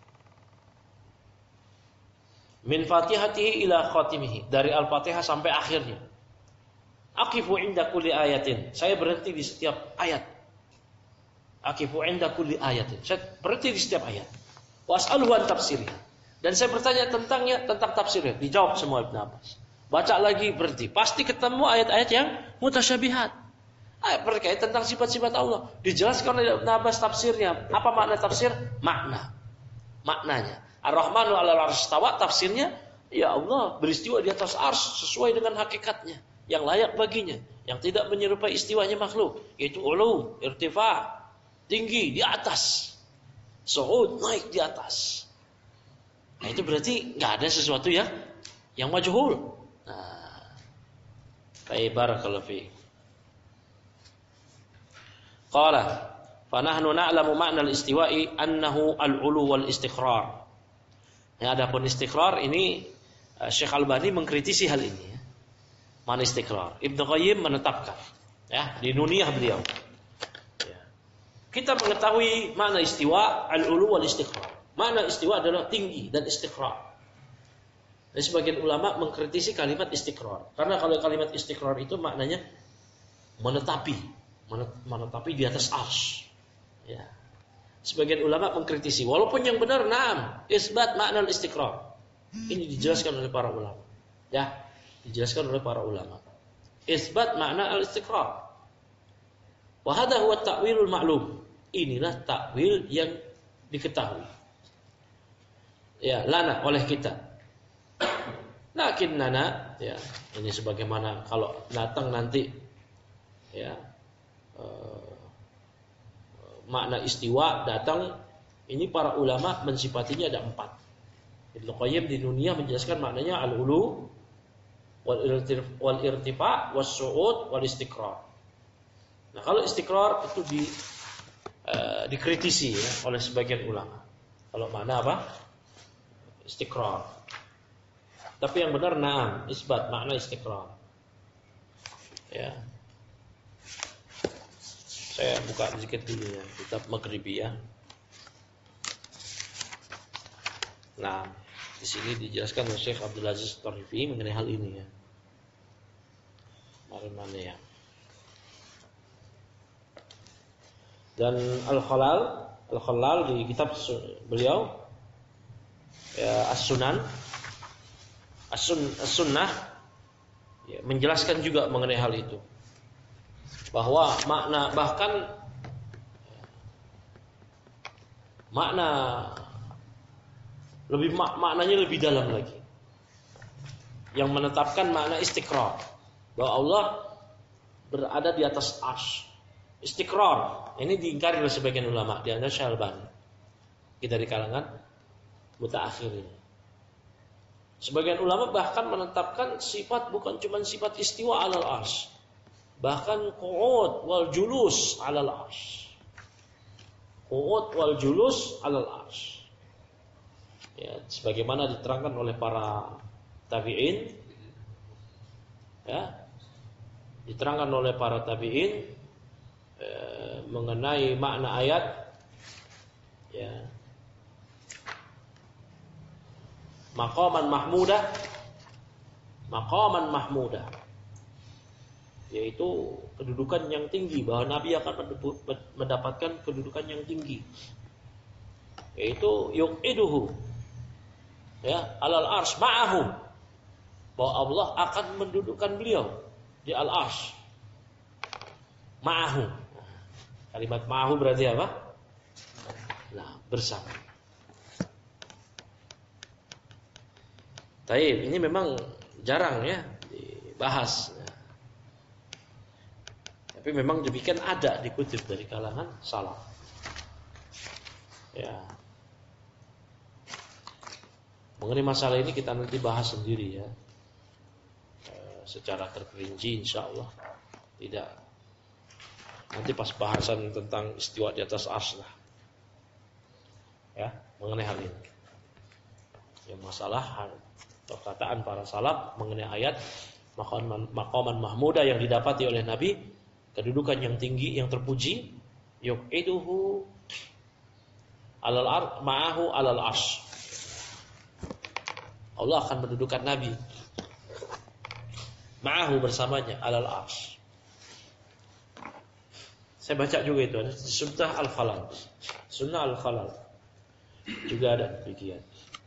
min fatihatihi ila khatimihi, dari Al-Fatihah sampai akhirnya. Aqifu inda kulli ayatin, saya berhenti di setiap ayat. Aqifu inda kulli ayatin, saya berhenti di setiap ayat. Was'aluhu an tafsirnya, dan saya bertanya tentangnya, tentang tafsirnya. Dijawab semua Ibnu Abbas. Baca lagi, berhenti. Pasti ketemu ayat-ayat yang mutasyabihat, ayat berkaitan tentang sifat-sifat Allah. Dijelaskan oleh Ibnu Abbas tafsirnya. Apa makna tafsir? Makna, maknanya. Ar-Rahmanu 'alal arsy istawa tafsirnya ya Allah beristiwa di atas arsy sesuai dengan hakikatnya yang layak baginya, yang tidak menyerupai istiwanya makhluk, yaitu ulu, irtifa, tinggi di atas, su'ud naik di atas. Nah, itu berarti enggak ada sesuatu yang yang majhul. Nah, baik barakallahu fi. Qala fa nahnu na'lamu ma'na al-istiwa'i annahu al-ulu wal istiqrar. Ya, adapun istiqrar ini Syekh Albani mengkritisi hal ini ya. Makna istiqrar. Ibnu Qayyim menetapkan ya di Nuniyah beliau. Ya. Kita mengetahui makna istiwa al-ulu wal istiqrar. Makna istiwa adalah tinggi dan istiqrar. Dan sebagian ulama mengkritisi kalimat istiqrar. Karena kalau kalimat istiqrar itu maknanya menetapi, menetapi di atas arsy. Ya. Sebagian ulama mengkritisi, walaupun yang benar na'am, isbat makna istiqrar. Ini dijelaskan oleh para ulama. Ya, dijelaskan oleh para ulama. Isbat makna al-istiqrar. Wa hadha huwa at-ta'wilul ma'lum. Inilah takwil yang diketahui. Ya, lana oleh kita. Lakin nana, ya, ini sebagaimana kalau datang nanti ya uh, makna istiwa datang, ini para ulama mensifatinya ada empat. Ibnu Qayyim di Nuniyah menjelaskan maknanya al-ulu wal irtifa was su'ud wal istiqrar. Nah, kalau istiqrar itu di uh, dikritisi ya, oleh sebagian ulama. Kalau makna apa? Istiqrar. Tapi yang benar na'am, isbat makna istiqrar. Ya. Saya buka sedikit dulu ya, kitab Maghribi ya. Nah, di sini dijelaskan oleh Syekh Abdul Aziz Tarifi mengenai hal ini ya. Mana ya? Dan Al-Khalal, Al-Khalal di kitab beliau ya, As-Sunan, As-Sunnah ya, menjelaskan juga mengenai hal itu. Bahwa makna bahkan makna lebih mak, maknanya lebih dalam lagi. Yang menetapkan makna istiqrar, bahwa Allah berada di atas arsy. Istiqrar ini diingkari oleh sebagian ulama, di antara Syekh Albani. Kita di kalangan mutaakhirin. Sebagian ulama bahkan menetapkan sifat bukan cuma sifat istiwa alal arsy, bahkan qu'ud wal julus alal arsy. Qu'ud wal julus alal arsy. Ya, sebagaimana diterangkan oleh para tabi'in, ya, diterangkan oleh para tabi'in eh, mengenai makna ayat, ya, maqaman mahmudah, maqaman mahmudah, yaitu kedudukan yang tinggi, bahwa Nabi akan mendapatkan kedudukan yang tinggi, yaitu yuqiduhu ya alal arsy ma'ahu, bahwa Allah akan mendudukkan beliau di al arsy ma'ahu. Kalimat ma'ahu berarti apa? Nah, bersama. Taib, ini memang jarang ya dibahas. Tapi memang demikian ada dikutip dari kalangan salaf. Ya. Mengenai masalah ini kita nanti bahas sendiri ya. E, secara terperinci insyaallah. Tidak. Nanti pas bahasan tentang istiwa di atas arsy lah. Ya, mengenai hal ini. Yang masalah perkataan para salaf mengenai ayat maqaman, maqaman mahmudah yang didapati oleh Nabi, kedudukan yang tinggi yang terpuji, yuqiduhu alal ar ma'ahu alal arsy. Allah akan mendudukan Nabi ma'ahu bersamanya alal arsy. Saya baca juga itu ada Sunnah Al-Khalal. Sunnah Al-Khalal juga ada demikian.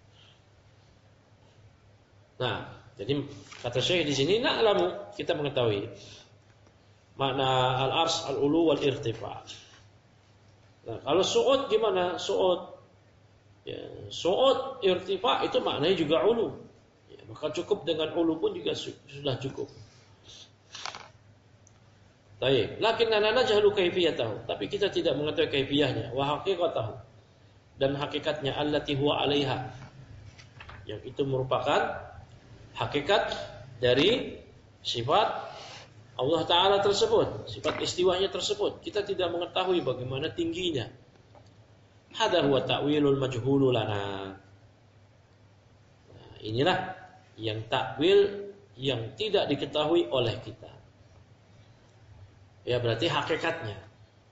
Nah, jadi kata Syekh di sini na'lamu, kita mengetahui makna al-arsy al-ulu wal irtifa. Nah, kalau su'ud gimana? Su'ud Ya, su'ud, irtifa itu maknanya juga ulu. Ya, maka cukup dengan ulu pun juga su- sudah cukup. Baik, lakinnana najhalu kaifiyatahu, tapi kita tidak mengetahui kaifiyahnya, wa haqiqatahu, dan hakikatnya allati huwa 'alaiha, yang itu merupakan hakikat dari sifat Allah Ta'ala tersebut, sifat istiwanya tersebut. Kita tidak mengetahui bagaimana tingginya. Hadha huwa ta'wilul majhulu lana. Nah, inilah yang takwil yang tidak diketahui oleh kita. Ya berarti hakikatnya.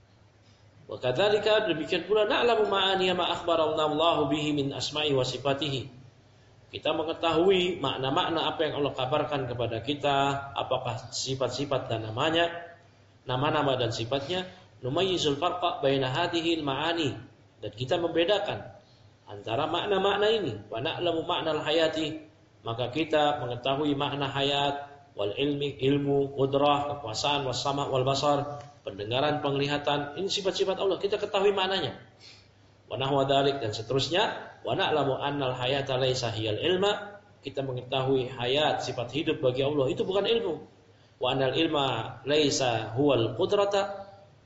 Wa kadzalika, demikian pula na'lamu ma'aniya ma akhbarana Allahu bihi min asma'i wa sifatihi. Kita mengetahui makna-makna apa yang Allah kabarkan kepada kita, apakah sifat-sifat dan namanya, nama-nama dan sifatnya. Numayyizul farqa baina hadhihi al-ma'ani, dan kita membedakan antara makna-makna ini. Wa na'lamu ma'nal hayati, maka kita mengetahui makna hayat, wal ilmi, ilmu, qudrah, kekuasaan, was sama' wal basar, pendengaran, penglihatan. Ini sifat-sifat Allah, kita ketahui maknanya. Wa nahwa dzalik, dan seterusnya. Wa na'lamu annal hayata laisa hiyal ilma, kita mengetahui hayat, sifat hidup bagi Allah itu bukan ilmu. Wa annal ilma laisa huwal qudrata,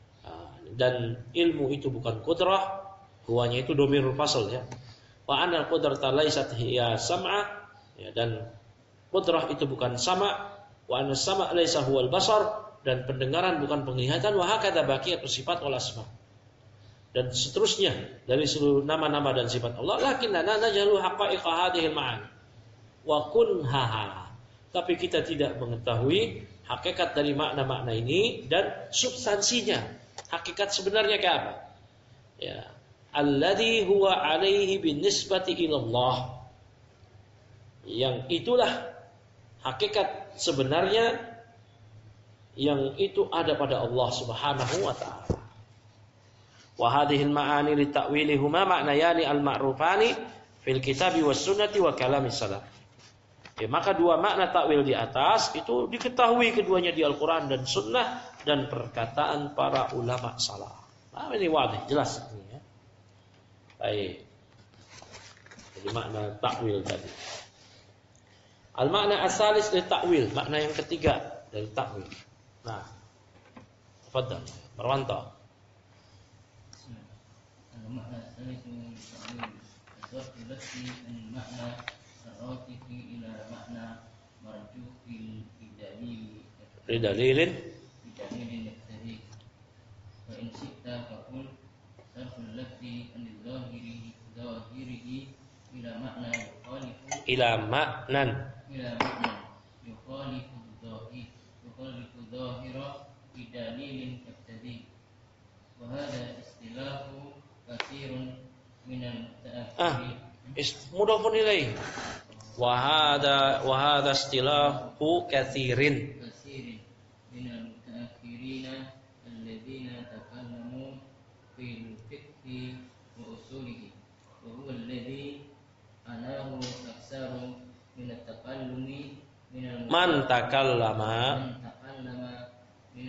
dan ilmu itu bukan qudrah, huwanya itu dhamirul fasl ya. Wa annal qudrata laisat hiya sam'a, ya, dan qudrah itu bukan sama'. Wa anna sama' laisa huwal basar, dan pendengaran bukan penglihatan. Wa hakadha baqiyatu sifat wal asma, dan seterusnya dari seluruh nama-nama dan sifat Allah. Lakinnana najhalu haqa'iqa hadhil ma'ani wa kunhaha, tapi kita tidak mengetahui hakikat dari makna-makna ini dan substansinya. Hakikat sebenarnya kayak apa? Ya, alladzi huwa 'alaihi binisbati ilallah, yang itulah hakikat sebenarnya yang itu ada pada Allah Subhanahu wa ta'ala. Wa hadhihi al-ma'ani li ta'wilihuma ma'nayani al-ma'rufani fil kitabi was sunnati wa kalami salaf. Ya, maka dua makna takwil di atas itu diketahui keduanya di Al-Qur'an dan sunnah dan perkataan para ulama salaf. Nah, ini wadih, jelas ini ya. Baik. Jadi makna takwil tadi. Al-makna as-salis li ta'wil, makna yang ketiga dari takwil. Nah, tafadhal, Marwanto. Al-makna as-salis li ta'wil, aswatu lati al-makna ar-rafiqi ila makna marjuhil bidalil bidalilin bidalilin yaktadi. Wa in syi'ta faqul sarful lati an-zahiri zahirihi ila makna yukhalifu ila maknan ila makna yukhalifu dhahir yukhalifu dhahira bidalilin yaktadi. Wa hadha istilahu katsirun min al-ta'akhir. Ah, mudhafun ilaih. Wa hadha wa hadha istilahu katsirin katsirin min al-ta'akhirina alladhina takallamu fil fiqhi wa usulihi wa huwa alladhi anahu aktsaru min at-takallumi min al man takallama man takallama min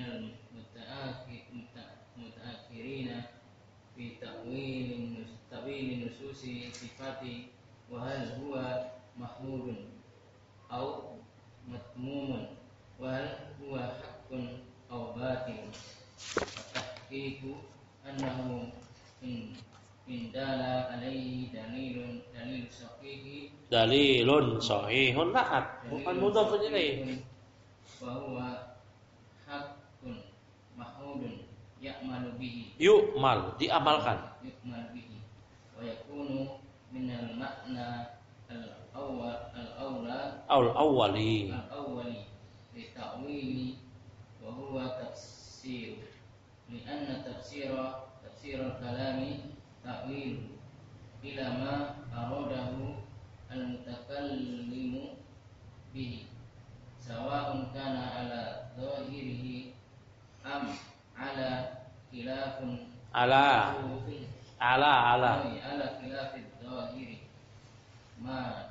al-muta'akhirina fi ta'wilin ta'wilin nususi sifati wa hal huwa mahmudun aw matmumun wa hal huwa haqqun aw batil. Tahqiqu annahu in indala alaihi dalilun dalil sahih dalilun sahihun na'at, bukan mudhafun ilaih. wa huwa haqqun mahmudun ya'malu bihi Yu'mal, diamalkan. yu'mal bihi wa yakunu min al-ma'na al-awwal al-awla Aul awwali al-awwali li ta'wili wa huwa tafsir li anna tafsira tafsir al-kalami ta'wil ila ma aradahu al-mutakallimu bihi sawa'un kana ala dhahirihi am ala khilafun ala ala ala ala khilafid dhahiri ma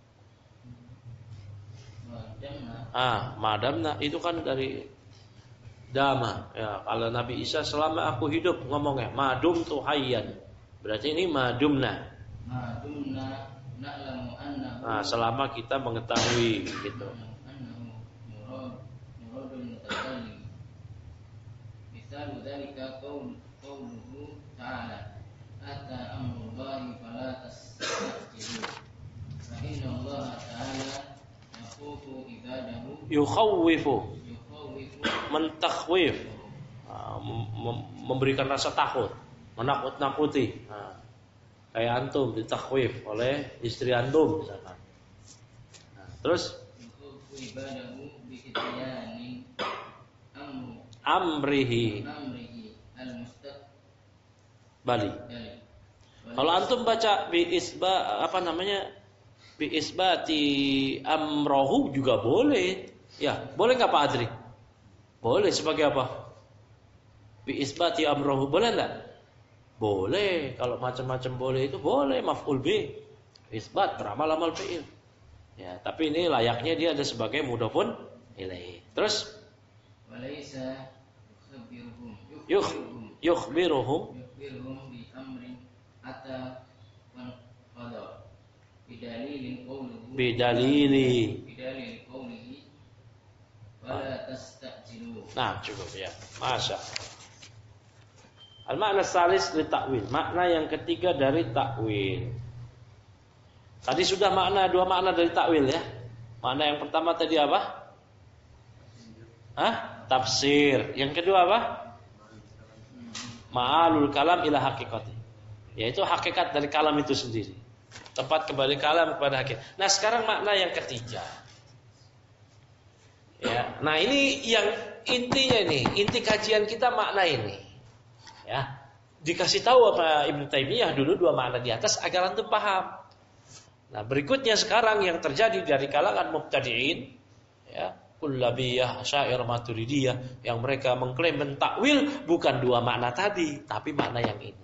madamna ah madamna itu kan dari dama ya. Kalau Nabi Isa selama aku hidup ngomongnya madum tu hayyan, berarti ini madumna ma dumna na'lamu annahu Nah, selama kita mengetahui gitu. annahu murad muradul mutakallim. Misal dzalika qaul qauluhu ta'ala ata amrullahi fala tastajilu. Fa inna Allah ta'ala yaqutu ibadahu Yukhawwifu, yukhawwifu mentakhwif, nah, mem- memberikan rasa takut, menakut-nakuti. Nah, kayak antum ditakhwif oleh istri antum misalkan. Nah, terus yukhawwifu ibadahu bi ityanin amru amrihi amrihi al-mustaqbali. bali. Kalau antum baca bi isba apa namanya? Bi isbati amrohu juga boleh. Ya, boleh enggak Pak Adri? Boleh sebagai apa? Bi isbati amrohu boleh enggak? Boleh. Kalau macam-macam boleh itu boleh maf'ul bi. Isbat beramal amal fi'il. Ya, tapi ini layaknya dia ada sebagai mudhafun ilaih. Terus Walaysa yukhbiruhum yukh yukhbiruhum yukhbiruhum bi amrin ata wan qada bidalilin qawluhu bidalili. bidalil qawlihi wala tastajilu. Nah, cukup ya. Masya. Al-makna salis li ta'wil. Makna yang ketiga dari ta'wil. Tadi sudah makna dua makna dari ta'wil ya. Makna yang pertama tadi apa? Hah? Tafsir. Yang kedua apa? Ma'alul kalam ila haqiqati. Yaitu hakikat dari kalam itu sendiri. Tempat kembali kalam kepada hakikat. Nah, sekarang makna yang ketiga. Ya, nah ini yang intinya nih, inti kajian kita makna ini. Ya, dikasih tahu apa Ibnu Taimiyah dulu dua makna di atas agar antum paham. Nah, berikutnya sekarang yang terjadi dari kalangan mubtadi'in, ya, kullabiyah, syair, maturidiyah, yang mereka mengklaim mentakwil bukan dua makna tadi, tapi makna yang ini.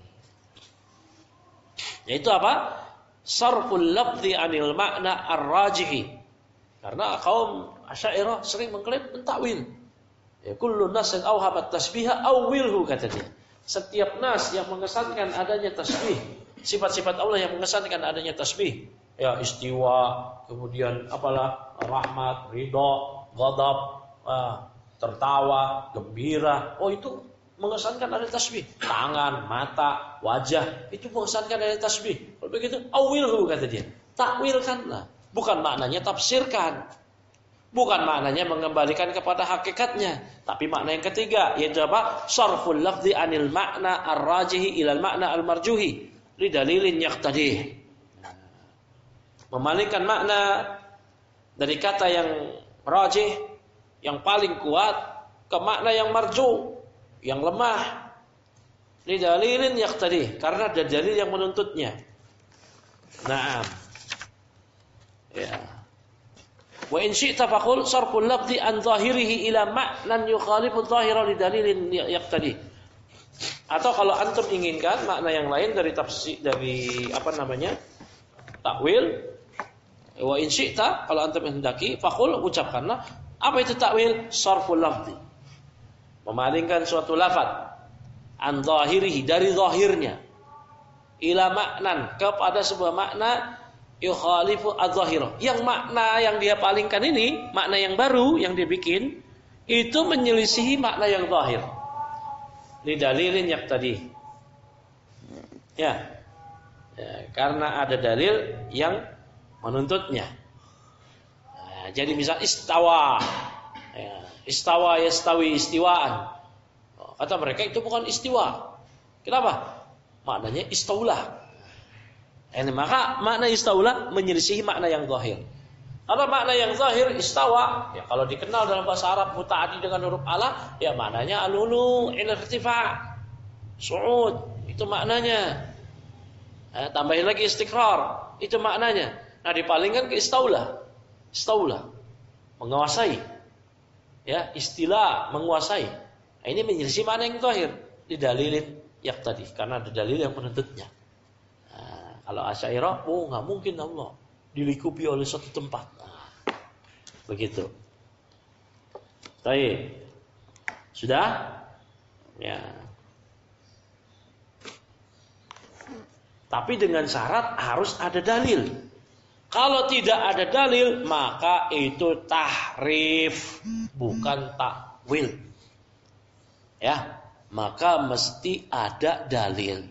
Yaitu apa? Sarful lafzi anil makna ar-rajihi. Karena kaum Asy'ariyah sering mengklaim mentakwil. Ya, kullu nasin awhabat tasbiha awwilhu kata dia. Setiap nas yang mengesankan adanya tasbih, sifat-sifat Allah yang mengesankan adanya tasbih, ya istiwa, kemudian apalah rahmat, ridha, ghadab, ah, tertawa, gembira. Oh itu mengesankan ada tasbih. Tangan, mata, wajah itu mengesankan ada tasbih. Kalau begitu awilhu kata dia. Takwilkanlah. Bukan maknanya tafsirkan. Bukan maknanya mengembalikan kepada hakikatnya, tapi makna yang ketiga yaitu apa? Sarful lafzi anil makna ar-rajihi ilal makna al-marjuhi li dalilin yaqtadih. Memalingkan makna dari kata yang rajih, yang paling kuat, ke makna yang marju, yang lemah. Li dalilin yaqtadih, karena ada dalil yang menuntutnya. Naam. Ya. Wa in syi'ta faqul sarful lafzi an zahirihi ila ma'nan yukhalifu dhahira li dalilin yaqtadi. Atau kalau antum inginkan makna yang lain dari tafsir dari apa namanya? Takwil. Wa in syi'ta kalau antum hendaki faqul ucapkanlah apa itu takwil? Sarful lafzi. Memalingkan suatu lafaz an zahirihi dari zahirnya ila ma'nan kepada sebuah makna yukhalifu adz-dzahira. Yang makna yang dia palingkan ini, makna yang baru yang dia bikin, itu menyelisihi makna yang zahir. Li dalilin yaqtadi. Ya. Ya, karena ada dalil yang menuntutnya. Nah, jadi misal istawa. Ya, istawa yastawi istiwaan. Kata mereka itu bukan istiwa. Kenapa? Maknanya istaulah. Ini maka makna istaula menyelisihi makna yang zahir. Kalau makna yang zahir istawa, ya kalau dikenal dalam bahasa Arab muta'addi dengan huruf ala, ya maknanya al-ulu il-irtifa', su'ud, itu maknanya. Eh, tambahin lagi istiqrar, itu maknanya. Nah, dipalingkan ke istaula. Istaula, menguasai. Ya, istilah menguasai. Nah, ini menyelisih makna yang zahir, didalilin yaqtadi, karena ada dalil yang menuntutnya. Kalau Asy'ariyah, oh nggak mungkin Allah dilingkupi oleh satu tempat. Nah, begitu. Baik. Sudah? Ya. Tapi dengan syarat harus ada dalil. Kalau tidak ada dalil, maka itu tahrif, bukan takwil. Ya, maka mesti ada dalil.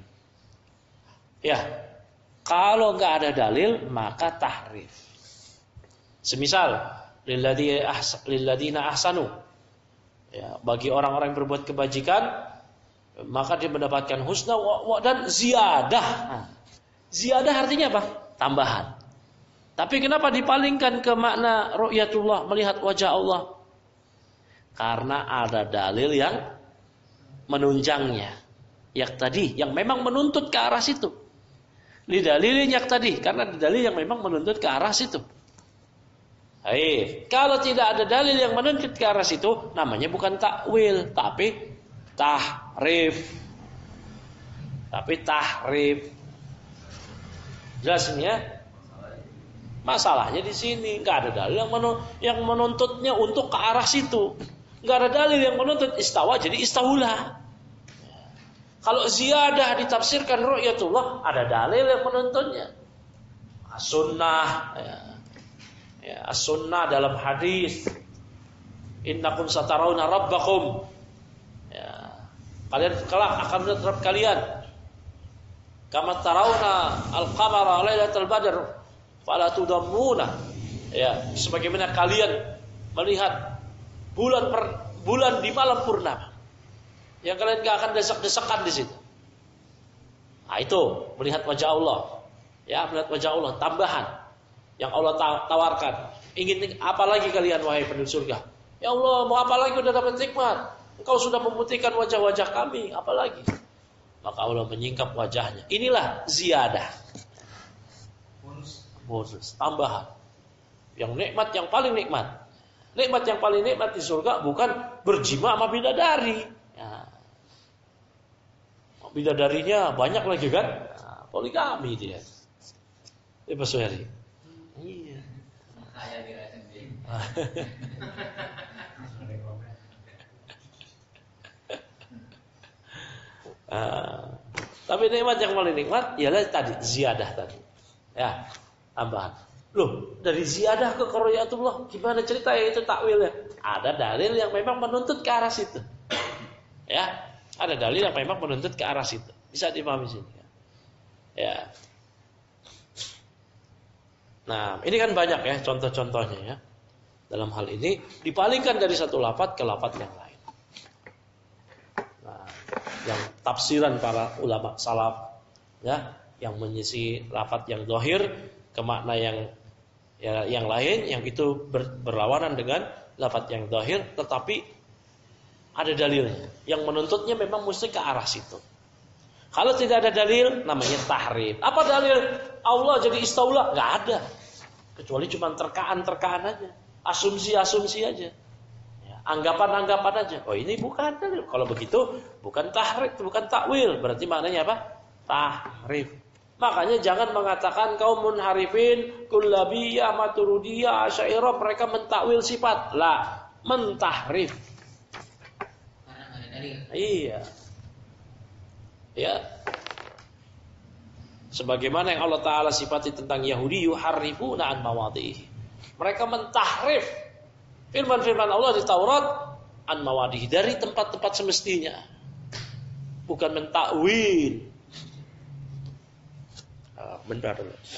Ya, kalau nggak ada dalil, maka tahrif. Semisal, lilladina ahsanu. Ya, bagi orang-orang yang berbuat kebajikan, maka dia mendapatkan husna dan ziyadah. Nah, ziyadah artinya apa? Tambahan. Tapi kenapa dipalingkan ke makna ru'yatullah, melihat wajah Allah? Karena ada dalil yang menunjangnya. Yang tadi, yang memang menuntut ke arah situ. Ini dalilin yang tadi, karena ada dalil yang memang menuntut ke arah situ. Hai, kalau tidak ada dalil yang menuntut ke arah situ, namanya bukan takwil, tapi tahrif. Tapi tahrif. Jelas ini ya? Masalahnya di sini nggak ada dalil yang, menun, yang menuntutnya untuk ke arah situ. Nggak ada dalil yang menuntut istawa jadi istaulah. Kalau ziyadah ditafsirkan ru'yatullah, ada dalil yang menuntutnya. As-sunnah, ya. Ya, as-sunnah dalam hadis, innakum satarawna rabbakum. Ya, kalian kelak akan melihat Rabb kalian. Kama tarawna al-qamara lailatul badr. Fala tudammuna, ya, sebagaimana kalian melihat bulan per, bulan di malam purnama, yang kalian gak akan desak-desakan di situ. Nah itu melihat wajah Allah, ya, melihat wajah Allah, tambahan yang Allah tawarkan. Ingin apa lagi kalian wahai penduduk surga? Ya Allah, mau apa lagi? Udah dapat nikmat. Engkau sudah memutihkan wajah-wajah kami, apa lagi? Maka Allah menyingkap wajahnya. Inilah ziyadah. Bonus, tambahan. Yang nikmat, yang paling nikmat. Nikmat yang paling nikmat di surga bukan berjima sama bidadari. Ya. Bidadarinya banyak lagi kan? Nah, poligami dia. Ini Pak Suheri. Iya. Nah, tapi nikmat yang paling nikmat ialah tadi ziyadah tadi. Ya. Tambahan. Loh, dari ziyadah ke ru'yatullah, gimana ceritanya itu takwilnya? Ada dalil yang memang menuntut ke arah situ. Ya, ada dalil yang memang menuntut ke arah situ. Bisa dipahami sini. Ya. Nah, ini kan banyak ya contoh-contohnya ya. Dalam hal ini dipalingkan dari satu lafaz ke lafaz yang lain. Nah, yang tafsiran para ulama salaf ya, yang menyisi lafaz yang zahir ke makna yang ya, yang lain yang itu ber, berlawanan dengan lafaz yang zahir, tetapi ada dalilnya yang menuntutnya memang mesti ke arah situ. Kalau tidak ada dalil namanya tahrif. Apa dalil Allah jadi istaula? Enggak ada. Kecuali cuma terkaan-terkaan aja, asumsi-asumsi aja. Ya, anggapan-anggapan aja. Oh, ini bukan dalil. Kalau begitu bukan tahrif, bukan takwil. Berarti maknanya apa? Tahrif. Makanya jangan mengatakan kaum munharifin, kullabiyah, maturidiyah, asy'ariyah mereka mentakwil sifat. La, mentahrif. Iya. Ya. Sebagaimana yang Allah Ta'ala sifati tentang Yahudi, yuharrifuna an mawadhihi. Mereka mentahrif firman-firman Allah di Taurat an mawadhihi, dari tempat-tempat semestinya. Bukan mentakwil. Benar.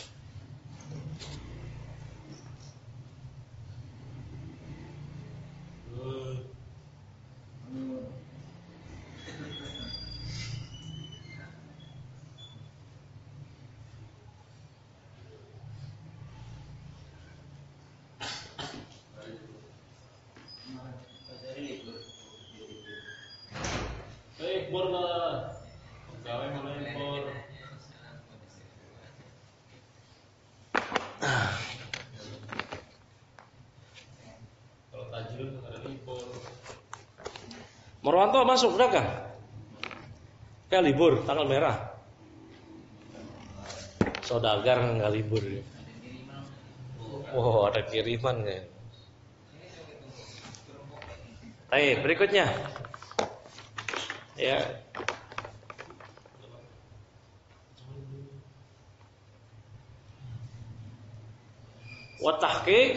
Baik, borlah. Gawe mulai bor. Kalau tajil ada libur. Marwanto masuk udah kan? Kayak libur tanggal merah. Saudagar nggak libur. Oh, ada kiriman ya. Baik, berikutnya. Ya. Wa tahqiq,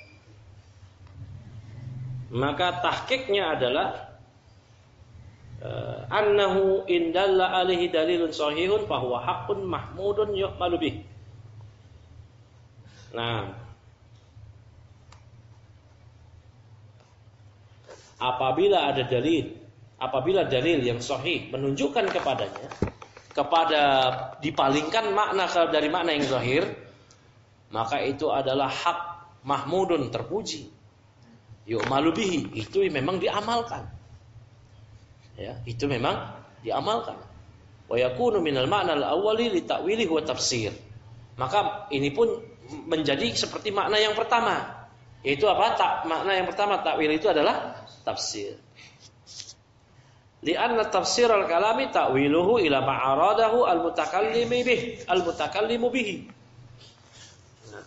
maka tahqiqnya adalah uh, annahu indalla alaihi dalilun sahihun fahuwa haqqun mahmudun yu'malu bih. Nah, apabila ada dalil, apabila dalil yang sahih menunjukkan kepadanya, kepada dipalingkan makna dari makna yang zahir, maka itu adalah hak mahmudun, terpuji. Yu'malu bihi, itu memang diamalkan. Ya, itu memang diamalkan. Wa yakunu minal ma'na al-awwali li ta'wili wa tafsir. Maka ini pun menjadi seperti makna yang pertama. Yaitu apa? Tak, makna yang pertama takwil itu adalah tafsir. Li'anna tafsir al-kalami ta'wiluhu ila ma'aradahu al-mutakallimi bih, al-mutakallimu bihi. Nah.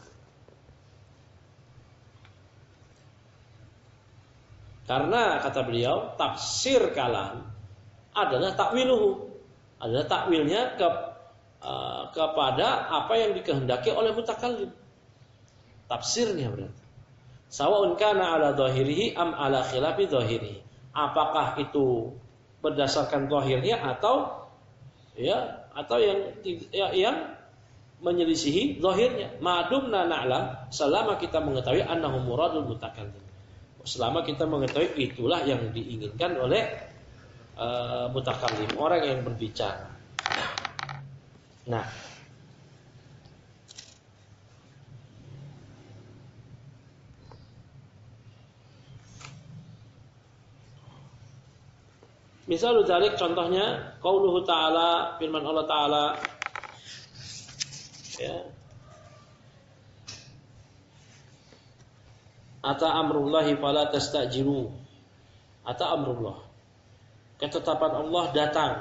Karena kata beliau, tafsir kalam adalah ta'wiluhu, adalah takwilnya ke uh, kepada apa yang dikehendaki oleh mutakallim. Tafsirnya berarti. Sawa'un kana ala dhahirihi am ala khilafi dhahirihi. Apakah itu berdasarkan zahirnya atau ya atau yang ya, yang menyelisihi zahirnya. Madumna na'lam, selama kita mengetahui annahu muradul mutakallim. Selama kita mengetahui itulah yang diinginkan oleh uh, mutakallim, orang yang berbicara. Nah, misal dzalik contohnya qauluhu ta'ala, firman Allah Ta'ala ya, ata amrullahi fala tastajilu. Ata amrullah, ketetapan Allah datang,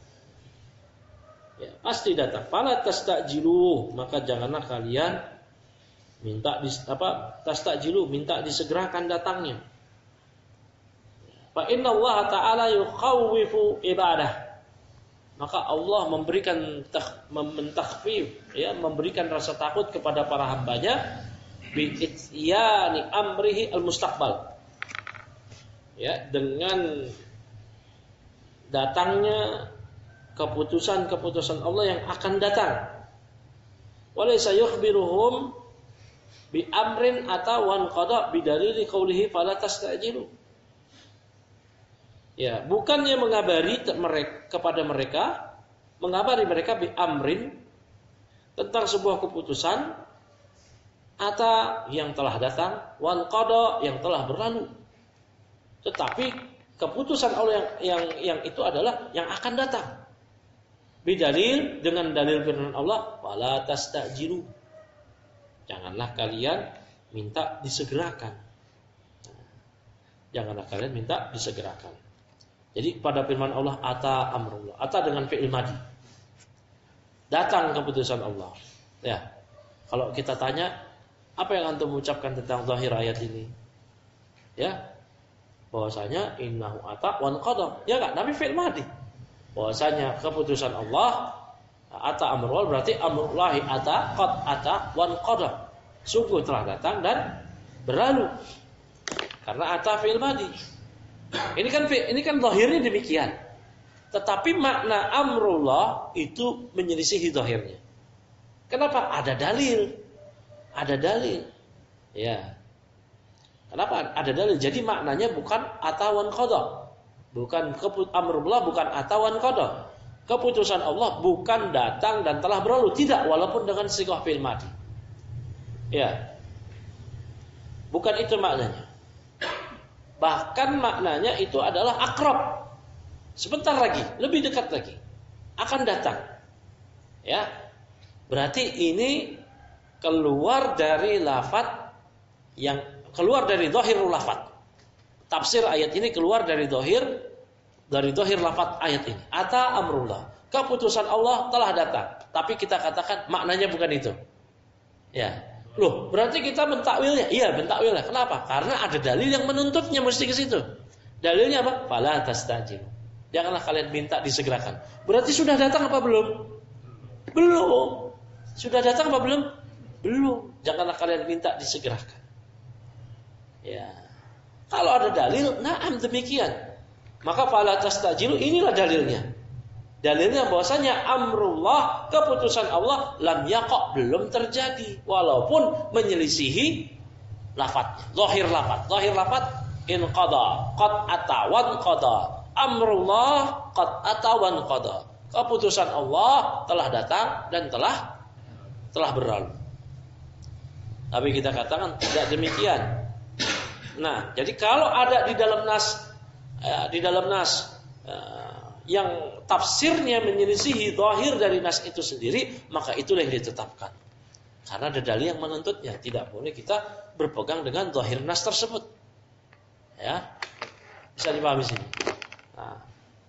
ya, pasti datang. Fala tastajilu, maka janganlah kalian minta dis, apa tastajilu, minta disegerakan datangnya. Fa inna Allah Ta'ala yukhawwifu ibadah, maka Allah memberikan mentakhfif, ya, memberikan rasa takut kepada para hambanya bi ityani amrihi al-mustaqbal, ya, dengan datangnya keputusan-keputusan Allah yang akan datang. Walaysa yukhbiruhum bi amrin atawan qada bi dalili qawlihi fala tastajilu. Ya, bukannya mengabari mereka, kepada mereka, mengabari mereka bi amrin, tentang sebuah keputusan, ata yang telah datang, wan qada yang telah berlalu. Tetapi keputusan Allah yang yang yang itu adalah yang akan datang. Bidalil, dengan dalil firman Allah, wala tastajilu. Janganlah kalian minta disegerakan. Janganlah kalian minta disegerakan. Jadi pada firman Allah, ata amrullah, ata dengan fi'il madi, datang keputusan Allah. Ya, kalau kita tanya, apa yang antum ucapkan tentang zahir ayat ini? Ya, bahwasanya innahu ata wan qada. Ya enggak? Tapi fi'il madi. Bahwasanya keputusan Allah, ata amrullah berarti amrullahi ata qad ata wan qada. Sungguh telah datang dan berlalu. Karena ata fi'il madi. Ini kan ini kan zahirnya demikian. Tetapi makna amrullah itu menyelisihi zahirnya. Kenapa? Ada dalil. Ada dalil. Ya. Kenapa? Ada dalil. Jadi maknanya bukan atawan qada. Bukan keput amrullah bukan atawan qada. Keputusan Allah bukan datang dan telah berlalu, tidak, walaupun dengan sighah fi'il madi. Ya. Bukan itu maknanya. Bahkan maknanya itu adalah akrab. Sebentar lagi, lebih dekat lagi, akan datang. Ya. Berarti ini keluar dari lafaz yang keluar dari zahirul lafaz. Tafsir ayat ini keluar dari zahir dari zahir lafaz ayat ini. Ata amrullah. Keputusan Allah telah datang. Tapi kita katakan maknanya bukan itu. Ya. Loh, berarti kita mentakwilnya? Iya, mentakwilnya. Kenapa? Karena ada dalil yang menuntutnya mesti ke situ. Dalilnya apa? Fala tastajil. Janganlah kalian minta disegerakan. Berarti sudah datang apa belum? Belum. Sudah datang apa belum? Belum, janganlah kalian minta disegerakan. Ya. Kalau ada dalil, na'am demikian. Maka fala tastajilu, inilah dalilnya. Dalilnya bahwasanya amrullah, keputusan Allah lam yaqa, belum terjadi walaupun menyelisihi lafadznya. Zahir lafadz, zahir lafadz in qada, qad ata wan qada. Amrullah qad ata wan qada. Keputusan Allah telah datang dan telah telah berlalu. Tapi kita katakan tidak demikian. Nah, jadi kalau ada di dalam nas ya, di dalam nas ya, yang tafsirnya menyelisihi zahir dari nas itu sendiri, maka itulah yang ditetapkan. Karena ada dalil yang menuntutnya. Tidak boleh kita berpegang dengan zahir nas tersebut. Ya, bisa dipahami sini. Nah.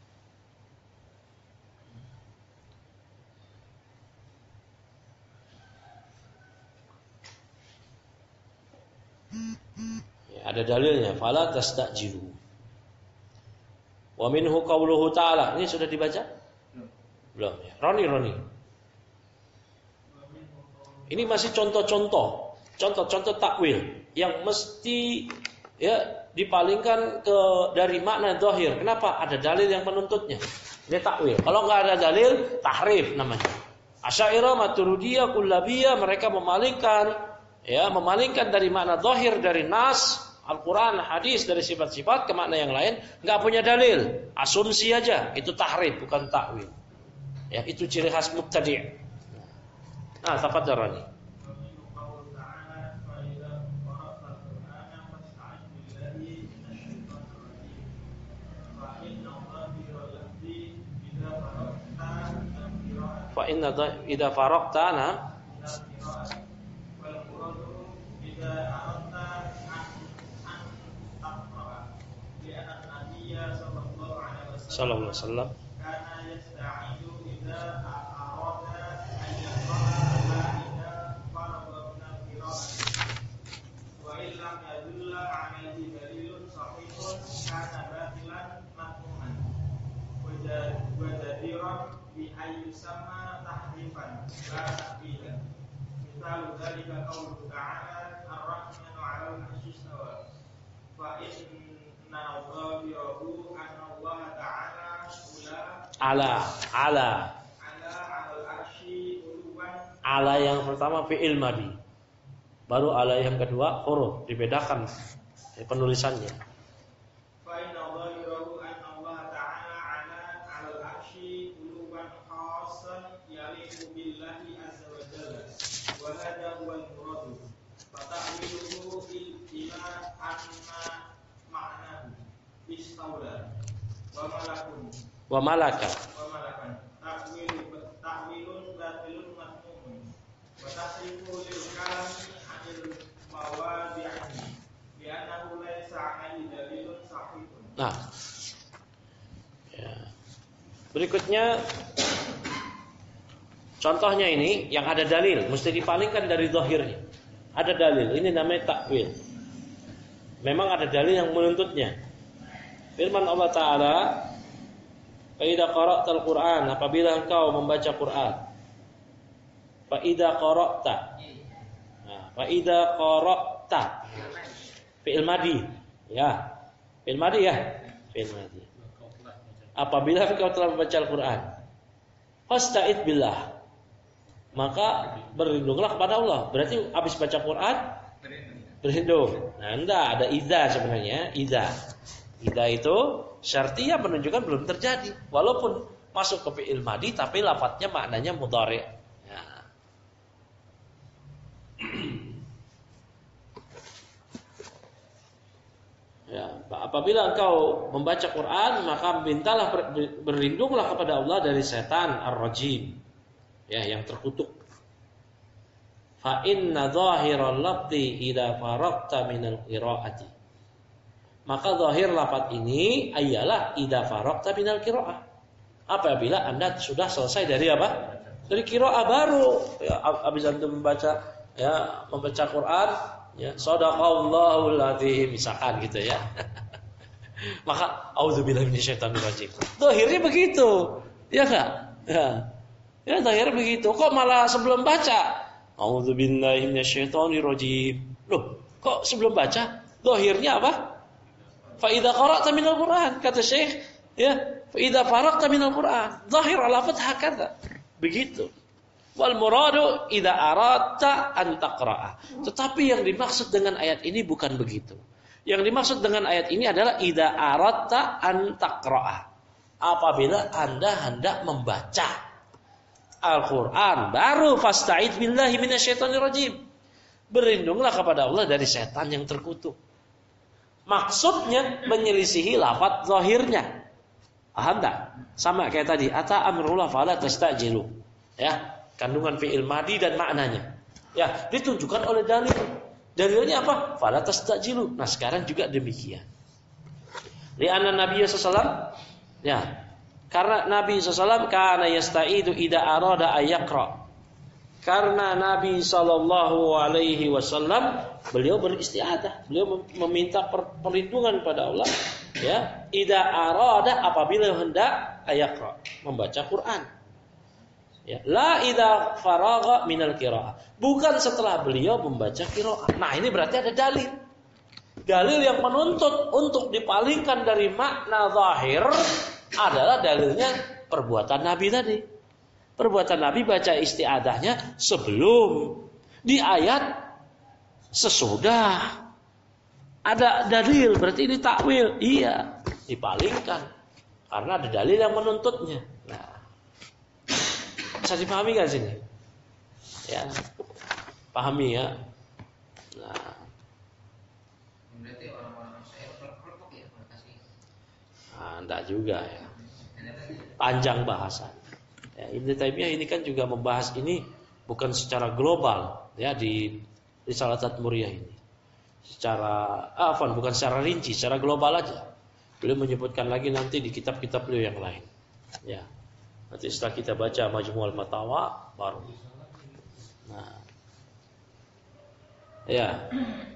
Ya, ada dalilnya. Fala tastajilu. Wa minhu qauluhu ta'ala. Ini sudah dibaca? Belum ya. Roni Roni. Ini masih contoh-contoh, contoh-contoh takwil yang mesti ya dipalingkan ke dari makna zahir. Kenapa? Ada dalil yang menuntutnya. Ini takwil. Kalau nggak ada dalil, tahrif namanya. Asy'ariyah, Maturidiyah, Kullabiyah mereka memalingkan ya, memalingkan dari makna zahir dari nas Al-Quran, hadis dari sifat-sifat ke makna yang lain, nggak punya dalil, asumsi aja, itu tahrif bukan takwil. Ya, itu ciri khas mubtadi'. Nah, tafadhal. Fa inna idza faraqta na sallallahu alaihi wasallam karena yasta'idu idza arada an yaqra idza faragna qira'ati wa illam yadulla 'alaihi dalilun sahihun kana batilan matmu'an wa jadiran bi ayyusama tahrifan la ta'bila misal dzalika qaulu ta'ala ar-rahmanu 'alal 'arsy istawa fa inna dhahirahu anna Allah ta'ala ala ala ala yang pertama fi'il madi, baru ala yang kedua huruf, dibedakan penulisannya. Fa inna dhahirahu anna Allah ta'ala ala 'alal 'arsy uluwan khassan yaliqu billahi azza wa jalla wa hadha huwal murad fa ta'wiluhu ila anna ma'nahu istawla wa malakun wa malaka wa malakan ta'wil ta'wilun batilun matmumun wa tasrifu lil kalami 'anil mawadi'i li'annahu laysa 'alaihi dalilun sahihun. Nah, ya. Berikutnya contohnya ini yang ada dalil, mesti dipalingkan dari zahirnya. Ada dalil, ini namanya takwil. Memang ada dalil yang menuntutnya. Firman Allah Ta'ala, fa idza qara'tal Qur'an, apabila engkau membaca Quran. Fa idza qara'ta. Nah, fa idza qara'ta. Fi'il madi. Ya. Fi'il madi ya. Fi'il madi. Apabila engkau telah membaca Al-Qur'an, fasta'id billah. Maka berlindunglah kepada Allah. Berarti habis baca Quran berlindung. Nah, enggak ada idza sebenarnya, idza. Idza itu syartiyah menunjukkan belum terjadi, walaupun masuk ke fi'il madi tapi lafadznya maknanya mudhari'. Ya. Ya, apabila engkau membaca Quran, maka mintalah berlindunglah kepada Allah dari setan ar-rajim. Ya, yang terkutuk. Fa inna zahiral lafzi idza faraqta minal qira'ati. Maka zahir lafaz ini ayalah idza faraqta minal qira'ah. Apabila Anda sudah selesai dari apa? Dari qira'ah baru. Ya, habis Anda membaca ya, membaca Quran, ya, shadaqallahul azim misalkan gitu ya. Maka auzubillahi minasyaitonir rajim. Zahirnya begitu. Ya enggak? Ya. Ya zahirnya begitu. Kok malah sebelum baca A'udzubillahi minasyaitonirrajim. Loh, kok sebelum baca zahirnya apa? Fa idza qara'ta minal Qur'an, kata Syekh, ya, fa idza faragta minal Qur'an. Zahir al-lafadz hakadha. Begitu. Wal muradu idza aradta an taqra'a. Tetapi yang dimaksud dengan ayat ini bukan begitu. Yang dimaksud dengan ayat ini adalah idza aradta an taqra'a. Apabila Anda hendak membaca Al-Quran, baru fasta'id billahi minasyaitonir rajim. Berlindunglah kepada Allah dari setan yang terkutuk. Maksudnya menyelisihi lafaz zahirnya. Paham tak? Sama kayak tadi, ata amrullah fala tastajilu. Ya, kandungan fi'il madi dan maknanya. Ya, ditunjukkan oleh dalil. Dalilnya apa? Fala tastajilu. Nah, sekarang juga demikian. Li'anna Nabi sallallahu alaihi wasallam, ya, karena Nabi sallallahu alaihi wasallam kana yasta'idu idza arada ayaqra. Karena Nabi sallallahu alaihi wasallam beliau beristiadah, beliau meminta perlindungan pada Allah, ya, idza arada apabila hendak ayaqra, membaca Quran. Ya, la idza faragha minal qiraah. Bukan setelah beliau membaca qiraah. Nah, ini berarti ada dalil. Dalil yang menuntut untuk dipalingkan dari makna zahir adalah dalilnya perbuatan Nabi tadi. Perbuatan Nabi baca isti'adahnya sebelum, di ayat sesudah. Ada dalil, berarti ini takwil. Iya, dipalingkan karena ada dalil yang menuntutnya. Nah, bisa dipahami kan sini? Ya, pahami ya. Nah, berarti orang-orang saya berkelompok ya kasih. Nah, enggak juga ya. Panjang bahasan. Ya, Ibnu Taimiyah ini kan juga membahas ini bukan secara global ya di Risalah Tadmuriyah ini. Secara afan bukan secara rinci, secara global aja. Beliau menyebutkan lagi nanti di kitab-kitab beliau yang lain. Ya. Nanti setelah kita baca Majmu'ul Fatawa baru. Nah. Ya.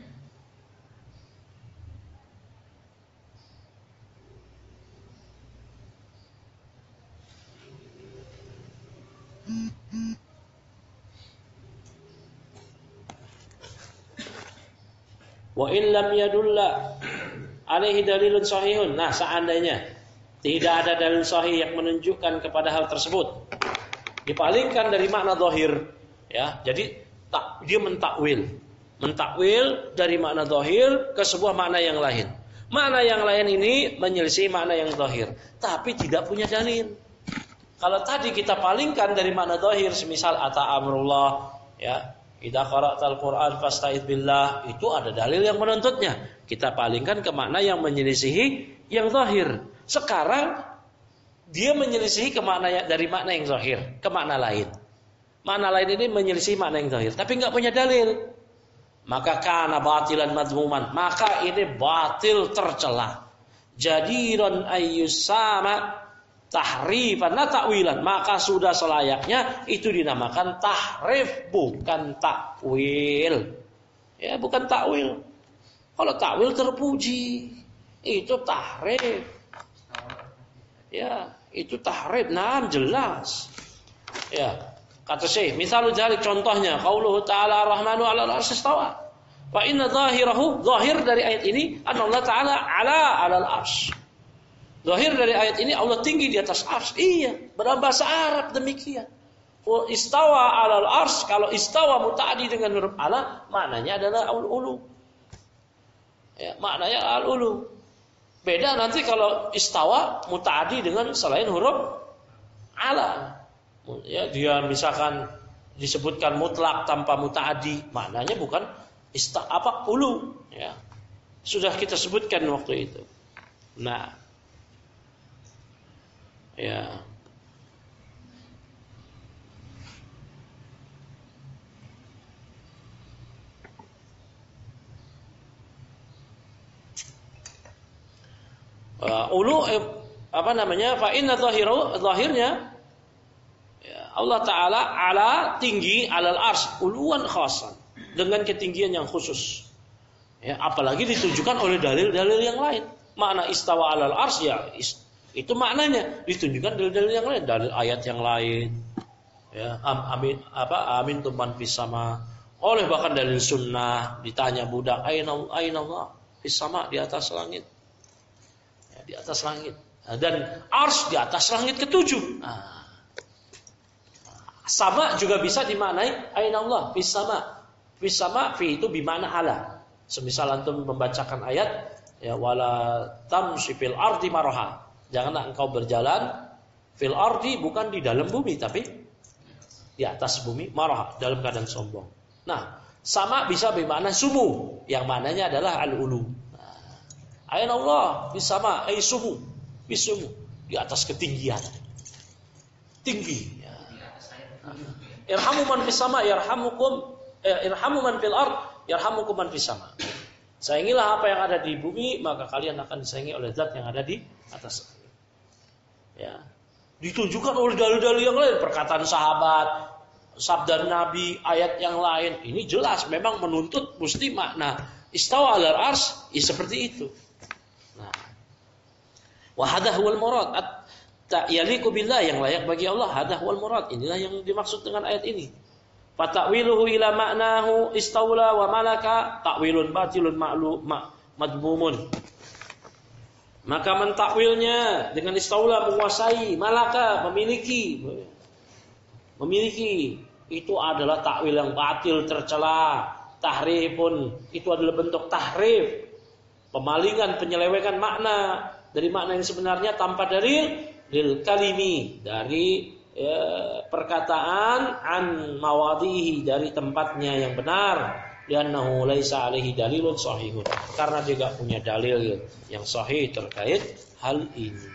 Wa in lam yadulla alaihi dalilun sahihun. Nah, seandainya tidak ada dalil sahih yang menunjukkan kepada hal tersebut, dipalingkan dari makna zahir, ya. Jadi tak, dia mentakwil, mentakwil dari makna zahir ke sebuah makna yang lain. Makna yang lain ini menyelisih makna yang zahir, tapi tidak punya dalil. Kalau tadi kita palingkan dari makna zahir, semisal ata amrullah, ya, idza qara'tal Qur'an fasta'id billah, itu ada dalil yang menuntutnya. Kita palingkan ke makna yang menyelisihi yang zahir. Sekarang dia menyelisihi ke makna dari makna yang zahir ke makna lain. Makna lain ini menyelisihi makna yang zahir, tapi enggak punya dalil. Maka kana batilan madmuman, maka ini batil tercela. Jadiron ayyusama tahrifan la ta'wilan, maka sudah selayaknya itu dinamakan tahrif, bukan takwil. Ya, bukan takwil. Kalau takwil terpuji, itu tahrif. Ya, itu tahrif. Nah, jelas. Ya, kata Syekh, misalnya jalik contohnya qauluhu ta'ala ar-rahmanu 'alal arsy istawa. Fa inna zahirahu, zahir dari ayat ini Allah Ta'ala 'ala 'alal arsy. Zahir dari ayat ini Allah tinggi di atas ars. Iya, dalam bahasa Arab demikian. Istawa alal ars, kalau istawa muta'addi dengan huruf ala, maknanya adalah al-ulu. Ya, maknanya al-ulu. Beda nanti kalau istawa muta'addi dengan selain huruf ala. Ya, dia misalkan disebutkan mutlak tanpa muta'addi, maknanya bukan ista apa ulu, ya. Sudah kita sebutkan waktu itu. Nah, ya. Uh, ulu eh, apa namanya? Fa inna zahiru, zahirnya ya, Allah Ta'ala ala tinggi alal ars, uluan khasan, dengan ketinggian yang khusus. Ya, apalagi ditunjukkan oleh dalil-dalil yang lain. Makna istawa alal ars ya ist, itu maknanya ditunjukkan dalil-dalil yang lain, dalil ayat yang lain. Ya, amin apa amin tuman fis sama. Oleh bahkan dalil sunnah ditanya budak aina aina Allah fis sama, di atas langit. Ya, di atas langit. Dan arsy di atas langit ketujuh. Nah, sama juga bisa dimaknai aina Allah fis sama. Fis sama fi itu bimana ala. Semisal antum membacakan ayat ya wala tamshi fil ardi maraha. Janganlah engkau berjalan fil ardi, bukan di dalam bumi tapi di atas bumi, marah, dalam keadaan sombong. Nah, sama bisa bermakna sumu, yang maknanya adalah al-ulu. Nah, ayat Allah bisama ay sumu, bisumu, di atas ketinggian, tinggi. Ya. Nah, irhamu man fis sama, yarhamukum, eh, irhamu man fil ard, yarhamukum man fis sama. Sayangilah apa yang ada di bumi, maka kalian akan disayangi oleh zat yang ada di atas. Ya. Ditunjukkan oleh dalil-dalil yang lain, perkataan sahabat, sabda Nabi, ayat yang lain. Ini jelas memang menuntut mesti makna istawa 'alal arsy ya seperti itu. Nah, wa hadha huwal murad, ta yaliqu billah, yang layak bagi Allah, hadha huwal murad. Inilah yang dimaksud dengan ayat ini. Fa ta'wiluhu ila ma'nahu istawla wa malaka ta'wilun batilun ma'lu madmumun. Maka mentakwilnya dengan istaula menguasai, malaka memiliki, memiliki itu adalah takwil yang batil, tercela. Tahrifun itu adalah bentuk tahrif, pemalingan, penyelewengan makna dari makna yang sebenarnya tanpa dalil, lil kalimi dari ya, perkataan an mawadhihi dari tempatnya yang benar. Liannahu laisa alaihi dalilun sahihun, karena dia enggak punya dalil yang sahih terkait hal ini.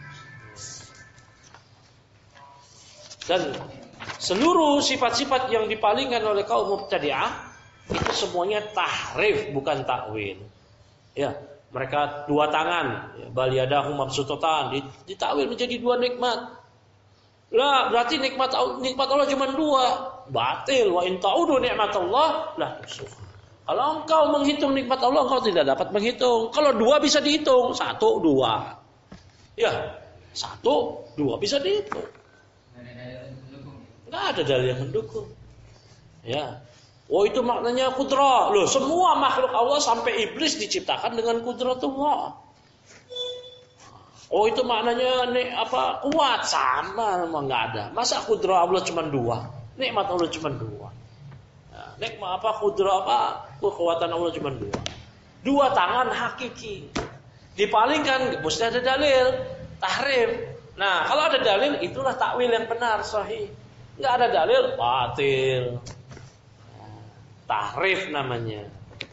Dan seluruh sifat-sifat yang dipalingkan oleh kaum mubtadi'ah itu semuanya tahrif, bukan takwil. Ya, mereka dua tangan, bal yadahu mabsutatan, ditakwil menjadi dua nikmat. Lah, berarti nikmat nikmat Allah cuma dua. Batil. Wa in ta'udu nikmatallah la tuhsuha. Kalau engkau menghitung nikmat Allah, engkau tidak dapat menghitung. Kalau dua bisa dihitung, satu, dua. Ya, satu, dua bisa dihitung. Enggak ada dalil yang mendukung. Ya. Oh, itu maknanya kudrah. Loh, semua makhluk Allah sampai iblis diciptakan dengan kudratullah. Oh, itu maknanya nih apa kuat, sama memang enggak ada. Masa kudrah Allah cuma dua? Nikmat Allah cuma dua. Nah, nikmat apa kudrah apa kekuatan Allah cuma dua. Dua tangan hakiki. Dipalingkan mesti ada dalil, tahrif. Nah, kalau ada dalil itulah takwil yang benar, sahih. Enggak ada dalil, batil. Nah, tahrif namanya.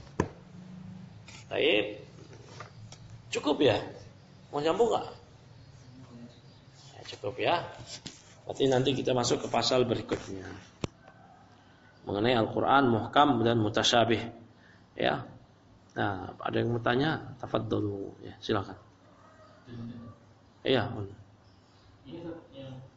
Baik. Cukup ya? Mau nyambung nggak? Ya, cukup ya. Berarti nanti kita masuk ke pasal berikutnya mengenai Al-Quran muhkam dan mutasyabih. Ya. Nah, ada yang mau tanya? Tafadhalu. Ya, silakan. Iya. Ini yang